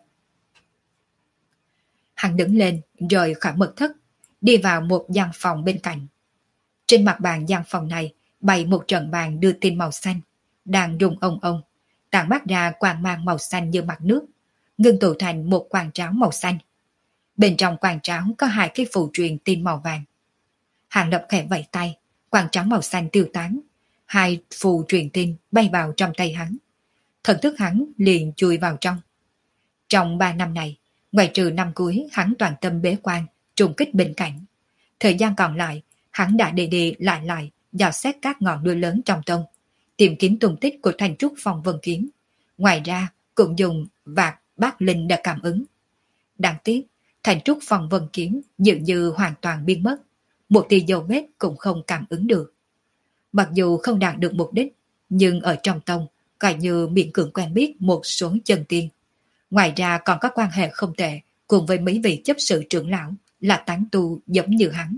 Hắn đứng lên rời khỏi mật thất, đi vào một gian phòng bên cạnh. Trên mặt bàn gian phòng này bày một trận bàn đưa tin màu xanh, đang rung ông, tản mát ra quang mang màu xanh như mặt nước, ngưng tụ thành một quang tráo màu xanh. Bên trong quang tráo có 2 cái phù truyền tin màu vàng. Hàng Lập khẽ vẫy tay, quang tráo màu xanh tiêu tán, 2 phù truyền tin bay vào trong tay hắn. Thần thức hắn liền chui vào trong. Trong 3 năm này, ngoài trừ năm cuối hắn toàn tâm bế quan, trùng kích bên cạnh. Thời gian còn lại, hắn đã đi lại dò xét các ngọn núi lớn trong tông, tìm kiếm tung tích của Thanh Trúc Phong Vân Kiếm. Ngoài ra, cũng dùng vạt bát linh để cảm ứng. Đáng tiếc, Thanh Trúc Phong Vân Kiếm dường như hoàn toàn biến mất, một tia dấu vết cũng không cảm ứng được. Mặc dù không đạt được mục đích, nhưng ở trong tông coi như miễn cưỡng quen biết một số chân tiên. Ngoài ra còn có quan hệ không tệ cùng với mấy vị chấp sự trưởng lão là tán tu giống như hắn.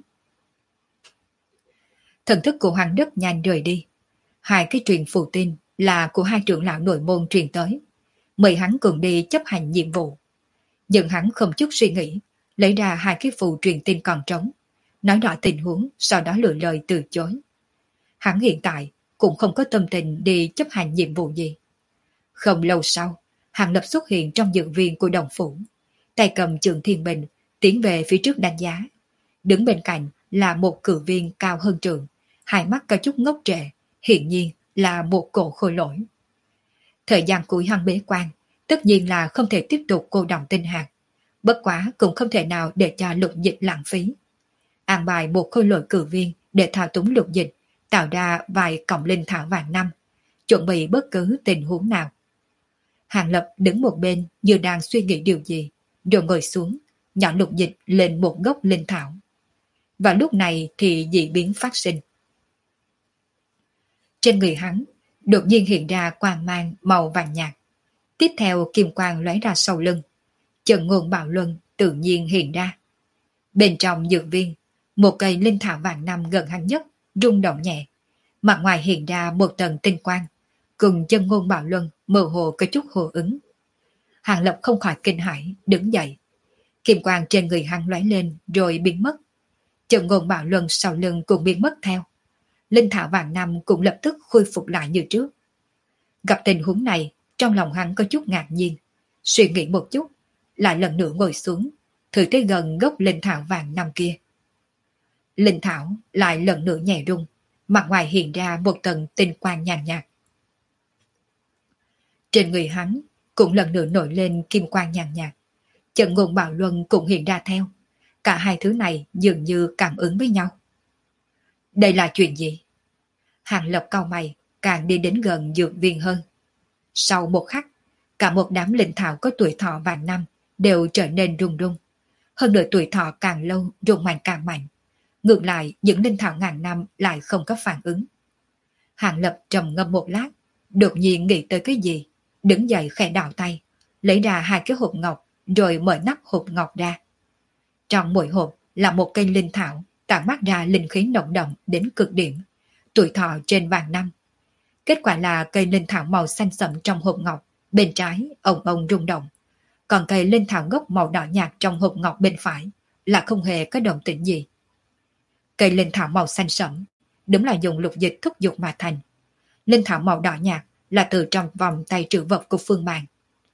Thần thức của hắn rất nhanh rời đi. 2 cái truyền phù tin là của 2 trưởng lão nội môn truyền tới, mời hắn cùng đi chấp hành nhiệm vụ. Nhưng hắn không chút suy nghĩ, lấy ra 2 cái phù truyền tin còn trống, nói rõ tình huống, sau đó lựa lời từ chối. Hắn hiện tại cũng không có tâm tình đi chấp hành nhiệm vụ gì. Không lâu sau, Hàng Lập xuất hiện trong dự viên của đồng phủ, tay cầm trường thiên bình, tiến về phía trước đánh giá. Đứng bên cạnh là một cử viên cao hơn trường, hai mắt có chút ngốc trệ, hiển nhiên là một cổ khôi lỗi. Thời gian cuối hắn bế quan, tất nhiên là không thể tiếp tục cô động tinh hạt, bất quá cũng không thể nào để cho lục dịch lãng phí. An bài một khôi lỗi cử viên để thao túng lục dịch, tạo ra vài cọng linh thảo vàng năm, chuẩn bị bất cứ tình huống nào. Hàng Lập đứng một bên như đang suy nghĩ điều gì, rồi ngồi xuống, nhỏ lục dịch lên một gốc linh thảo. Và lúc này thì dị biến phát sinh. Trên người hắn, đột nhiên hiện ra quang mang màu vàng nhạt. Tiếp theo kim quang lóe ra sau lưng. Trận nguồn bạo luân tự nhiên hiện ra. Bên trong dược viên, một cây linh thảo vàng năm gần hắn nhất, rung động nhẹ. Mặt ngoài hiện ra một tầng tinh quang, cùng chân ngôn bạo luân mơ hồ có chút hồ ứng. Hàng Lập không khỏi kinh hãi, đứng dậy. Kim quang trên người hắn lóe lên rồi biến mất. Chân ngôn bạo luân sau lưng cũng biến mất theo. Linh thảo vàng năm cũng lập tức khôi phục lại như trước. Gặp tình huống này, trong lòng hắn có chút ngạc nhiên. Suy nghĩ một chút, lại lần nữa ngồi xuống, thử tới gần gốc linh thảo vàng năm kia. Linh thảo lại lần nữa nhẹ rung, mặt ngoài hiện ra một tầng tinh quang nhàn nhạt. Trên người hắn cũng lần nữa nổi lên kim quang nhàn nhạt. Trận ngôn bạo luân cũng hiện ra theo. Cả hai thứ này dường như cảm ứng với nhau. Đây là chuyện gì? Hàng Lập cau mày, càng đi đến gần dược viên hơn. Sau một khắc, cả một đám linh thảo có tuổi thọ vàng năm đều trở nên rung rung. Hơn nữa tuổi thọ càng lâu rung mạnh càng mạnh. Ngược lại, những linh thảo ngàn năm lại không có phản ứng. Hàng Lập trầm ngâm một lát, đột nhiên nghĩ tới cái gì, đứng dậy khẽ đảo tay, lấy ra hai cái hộp ngọc, rồi mở nắp hộp ngọc ra. Trong mỗi hộp là một cây linh thảo, tản mát ra linh khí nồng đậm đến cực điểm, tuổi thọ trên vàng năm. Kết quả là cây linh thảo màu xanh sẫm trong hộp ngọc, bên trái ông rung động, còn cây linh thảo gốc màu đỏ nhạt trong hộp ngọc bên phải là không hề có động tĩnh gì. Cây linh thảo màu xanh sẫm đúng là dùng lục dịch thúc giục mà thành. Linh thảo màu đỏ nhạt là từ trong vòng tay trữ vật của Phương Bàn.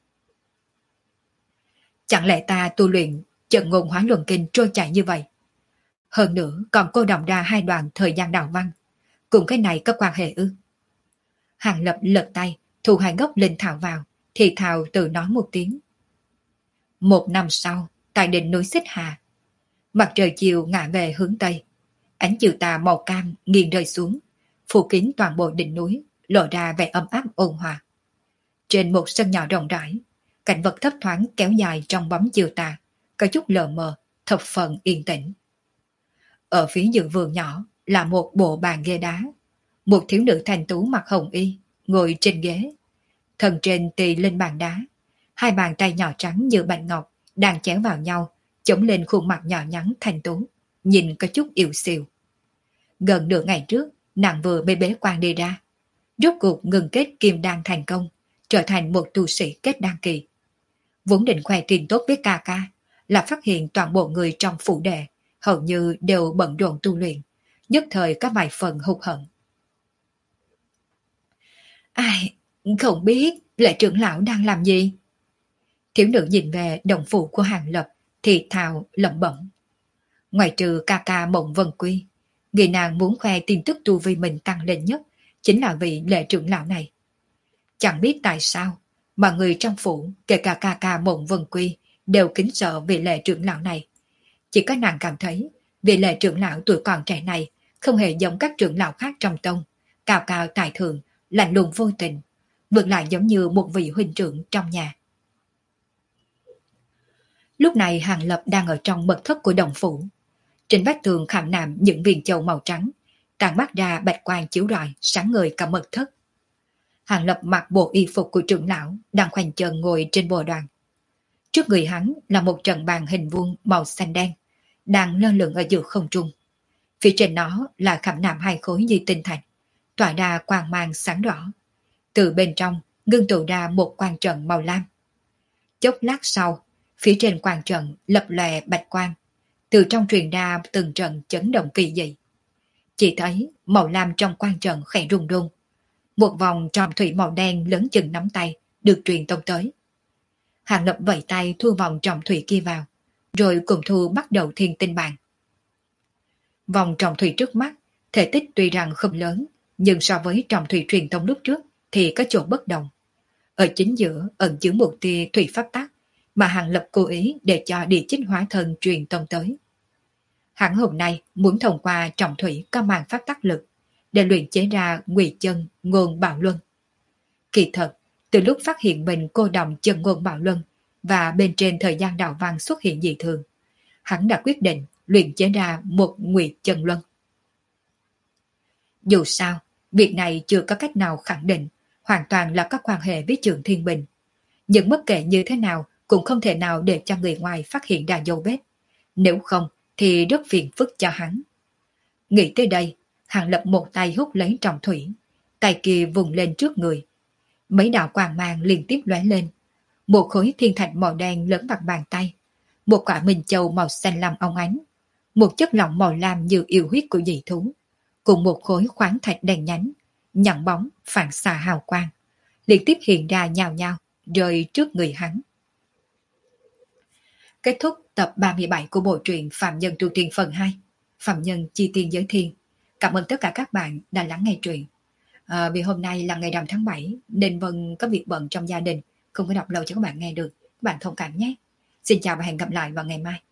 Chẳng lẽ ta tu luyện trận ngôn hóa luân kinh trôi chảy như vậy? Hơn nữa còn cô động ra hai đoạn thời gian đạo văn, cùng cái này có quan hệ ư? Hàng Lập lật tay, thu hai gốc linh thảo vào, thì thào tự nói một tiếng. Một năm sau, tại đỉnh núi Xích Hà, mặt trời chiều ngả về hướng Tây. Ánh chiều tà màu cam nghiêng rơi xuống, phủ kín toàn bộ đỉnh núi, lộ ra vẻ ấm áp ôn hòa. Trên một sân nhỏ rộng rãi, cảnh vật thấp thoáng kéo dài trong bóng chiều tà, có chút lờ mờ, thập phần yên tĩnh. Ở phía giữa vườn nhỏ là một bộ bàn ghế đá. Một thiếu nữ thanh tú mặc hồng y, ngồi trên ghế. Thân trên tì lên bàn đá, hai bàn tay nhỏ trắng như bạch ngọc đang chéo vào nhau, chống lên khuôn mặt nhỏ nhắn thanh tú, nhìn có chút yếu xìu. Gần nửa ngày trước, nàng vừa bế quan đi ra, rốt cuộc ngừng kết kim đan thành công, trở thành một tu sĩ kết đan kỳ. Vốn định khoe tiền tốt với ca ca, là phát hiện toàn bộ người trong phủ đệ hầu như đều bận rộn tu luyện, nhất thời có vài phần hụt hẫng. Ai, không biết Lệ trưởng lão đang làm gì? Thiếu nữ nhìn về đồng phủ của Hàng Lập thì thào lẩm bẩm. Ngoài trừ ca ca Mộng Vân Quy, người nàng muốn khoe tin tức tu vi mình tăng lên nhất chính là vị Lệ trưởng lão này. Chẳng biết tại sao mà người trong phủ, kể cả ca ca Mộng Vân Quy, đều kính sợ vị Lệ trưởng lão này. Chỉ có nàng cảm thấy vị Lệ trưởng lão tuổi còn trẻ này không hề giống các trưởng lão khác trong tông, cao cao tài thượng, lạnh lùng vô tình, ngược lại giống như một vị huynh trưởng trong nhà. Lúc này Hàng Lập đang ở trong mật thất của đồng phủ. Trên vách tường khảm nạm những viên châu màu trắng, tàn mắt ra bạch quang chiếu rọi sáng ngời cả mật thất. Hàng Lập mặc bộ y phục của trưởng lão, đang khoanh chân ngồi trên bồ đoàn. Trước người hắn là một trận bàn hình vuông màu xanh đen, đang lơ lửng ở giữa không trung. Phía trên nó là khảm nạm hai khối như tinh thạch, tỏa ra quang mang sáng rõ. Từ bên trong ngưng tụ ra một quang trận màu lam. Chốc lát sau, phía trên quang trận lập lòe bạch quang, từ trong truyền ra từng trận chấn động kỳ dị. Chỉ thấy màu lam trong quan trận khẽ rung rung. Một vòng tròn thủy màu đen lớn chừng nắm tay được truyền tông tới. Hàng Lập vẫy tay thu vòng tròn thủy kia vào, rồi cùng thu bắt đầu thiên tinh bàn. Vòng tròn thủy trước mắt, thể tích tuy rằng không lớn, nhưng so với tròn thủy truyền thông lúc trước thì có chỗ bất đồng. Ở chính giữa ẩn chứa một tia thủy pháp tắc mà Hàng Lập cố ý để cho địa chích hóa thân truyền tông tới. Hắn hôm nay muốn thông qua trọng thủy có màn pháp tắc lực để luyện chế ra ngụy chân ngôn bạo luân. Kỳ thật, từ lúc phát hiện mình cô đồng chân ngôn bạo luân và bên trên thời gian đạo văn xuất hiện dị thường, hắn đã quyết định luyện chế ra một ngụy chân luân. Dù sao, việc này chưa có cách nào khẳng định, hoàn toàn là có quan hệ với Trường Thiên Bình. Nhưng bất kể như thế nào cũng không thể nào để cho người ngoài phát hiện ra dấu vết. Nếu không thì rất phiền phức cho hắn. Nghĩ tới đây, Hàng Lập một tay hút lấy trọng thủy, tay kia vùng lên trước người. Mấy đạo quang mang liên tiếp lóe lên. Một khối thiên thạch màu đen lớn bằng bàn tay, một quả minh châu màu xanh lam óng ánh, một chất lỏng màu lam như yêu huyết của dị thú, cùng một khối khoáng thạch đèn nhánh, nhận bóng phản xạ hào quang, liên tiếp hiện ra nhào nhào, rơi trước người hắn. Kết thúc tập 37 của bộ truyện Phạm Nhân Tu Tiên phần 2. Phạm Nhân Chi Tiên Giới Thiên. Cảm ơn tất cả các bạn đã lắng nghe truyện. Vì hôm nay là ngày rằm tháng 7 nên Vân có việc bận trong gia đình, không có đọc lâu cho các bạn nghe được. Các bạn thông cảm nhé. Xin chào và hẹn gặp lại vào ngày mai.